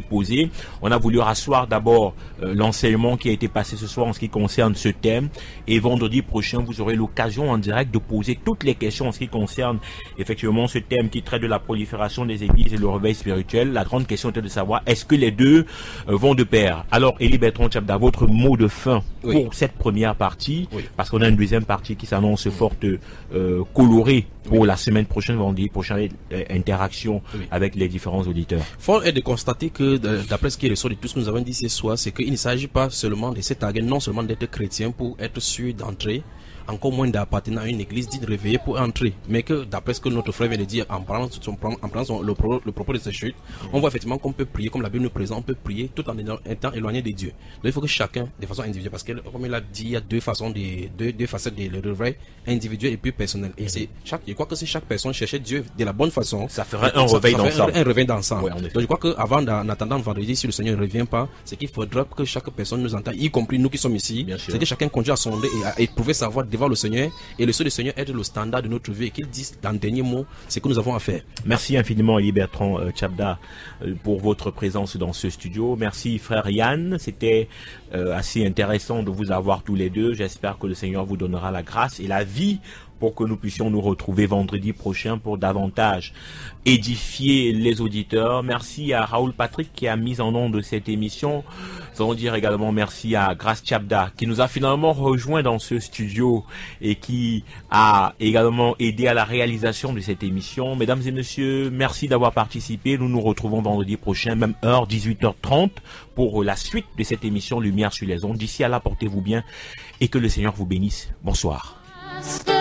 poser. On a voulu rasseoir d'abord l'enseignement qui a été passé ce soir en ce qui concerne ce thème, et vendredi prochain vous aurez l'occasion en direct de poser toutes les questions en ce qui concerne effectivement ce thème qui traite de la prolifération des églises et le réveil spirituel. La grande question était de savoir est-ce que les deux vont de pair. Alors Élie Bertrand Tchabda, votre mot de fin pour cette première partie, parce qu'on a une deuxième partie qui s'annonce forte, colorée pour la semaine prochaine, vendredi prochain, interaction avec les différents auditeurs. Fort est de constater que d'après ce qui ressort de tout ce que nous avons dit ce soir, c'est qu'il ne s'agit pas seulement de cet target, non seulement d'être chrétien pour être sûr d'entrer, encore moins d'appartenir à une église dite réveillée pour entrer, mais que d'après ce que notre frère vient de dire en prenant le propos de cette chute, on voit effectivement qu'on peut prier, comme la Bible nous présente, on peut prier tout en étant éloigné de Dieu. Donc il faut que chacun, de façon individuelle, parce que comme il a dit, il y a deux facettes de réveil, individuel et puis personnel. Et je crois que si chaque personne cherchait Dieu de la bonne façon, ça ferait un réveil d'ensemble. Un réveil d'ensemble. Donc je crois qu'avant, en attendant vendredi, si le Seigneur ne revient pas, c'est qu'il faudra que chaque personne nous entende, y compris nous qui sommes ici, c'est que chacun conduise à sonder et à éprouver sa voix devant le Seigneur, et le seul Seigneur être le standard de notre vie, et qu'il dise dans le dernier mot ce que nous avons à faire. Merci infiniment Élie Bertrand Tchabda pour votre présence dans ce studio. Merci frère Yann, c'était assez intéressant de vous avoir tous les deux. J'espère que le Seigneur vous donnera la grâce et la vie pour que nous puissions nous retrouver vendredi prochain pour davantage édifier les auditeurs. Merci à Raoul Patrick qui a mis en onde de cette émission. Nous allons dire également merci à Grace Tchabda qui nous a finalement rejoint dans ce studio et qui a également aidé à la réalisation de cette émission. Mesdames et messieurs, merci d'avoir participé. Nous nous retrouvons vendredi prochain, même heure, 18h30, pour la suite de cette émission Lumière sur les ondes. D'ici à là, portez-vous bien et que le Seigneur vous bénisse. Bonsoir.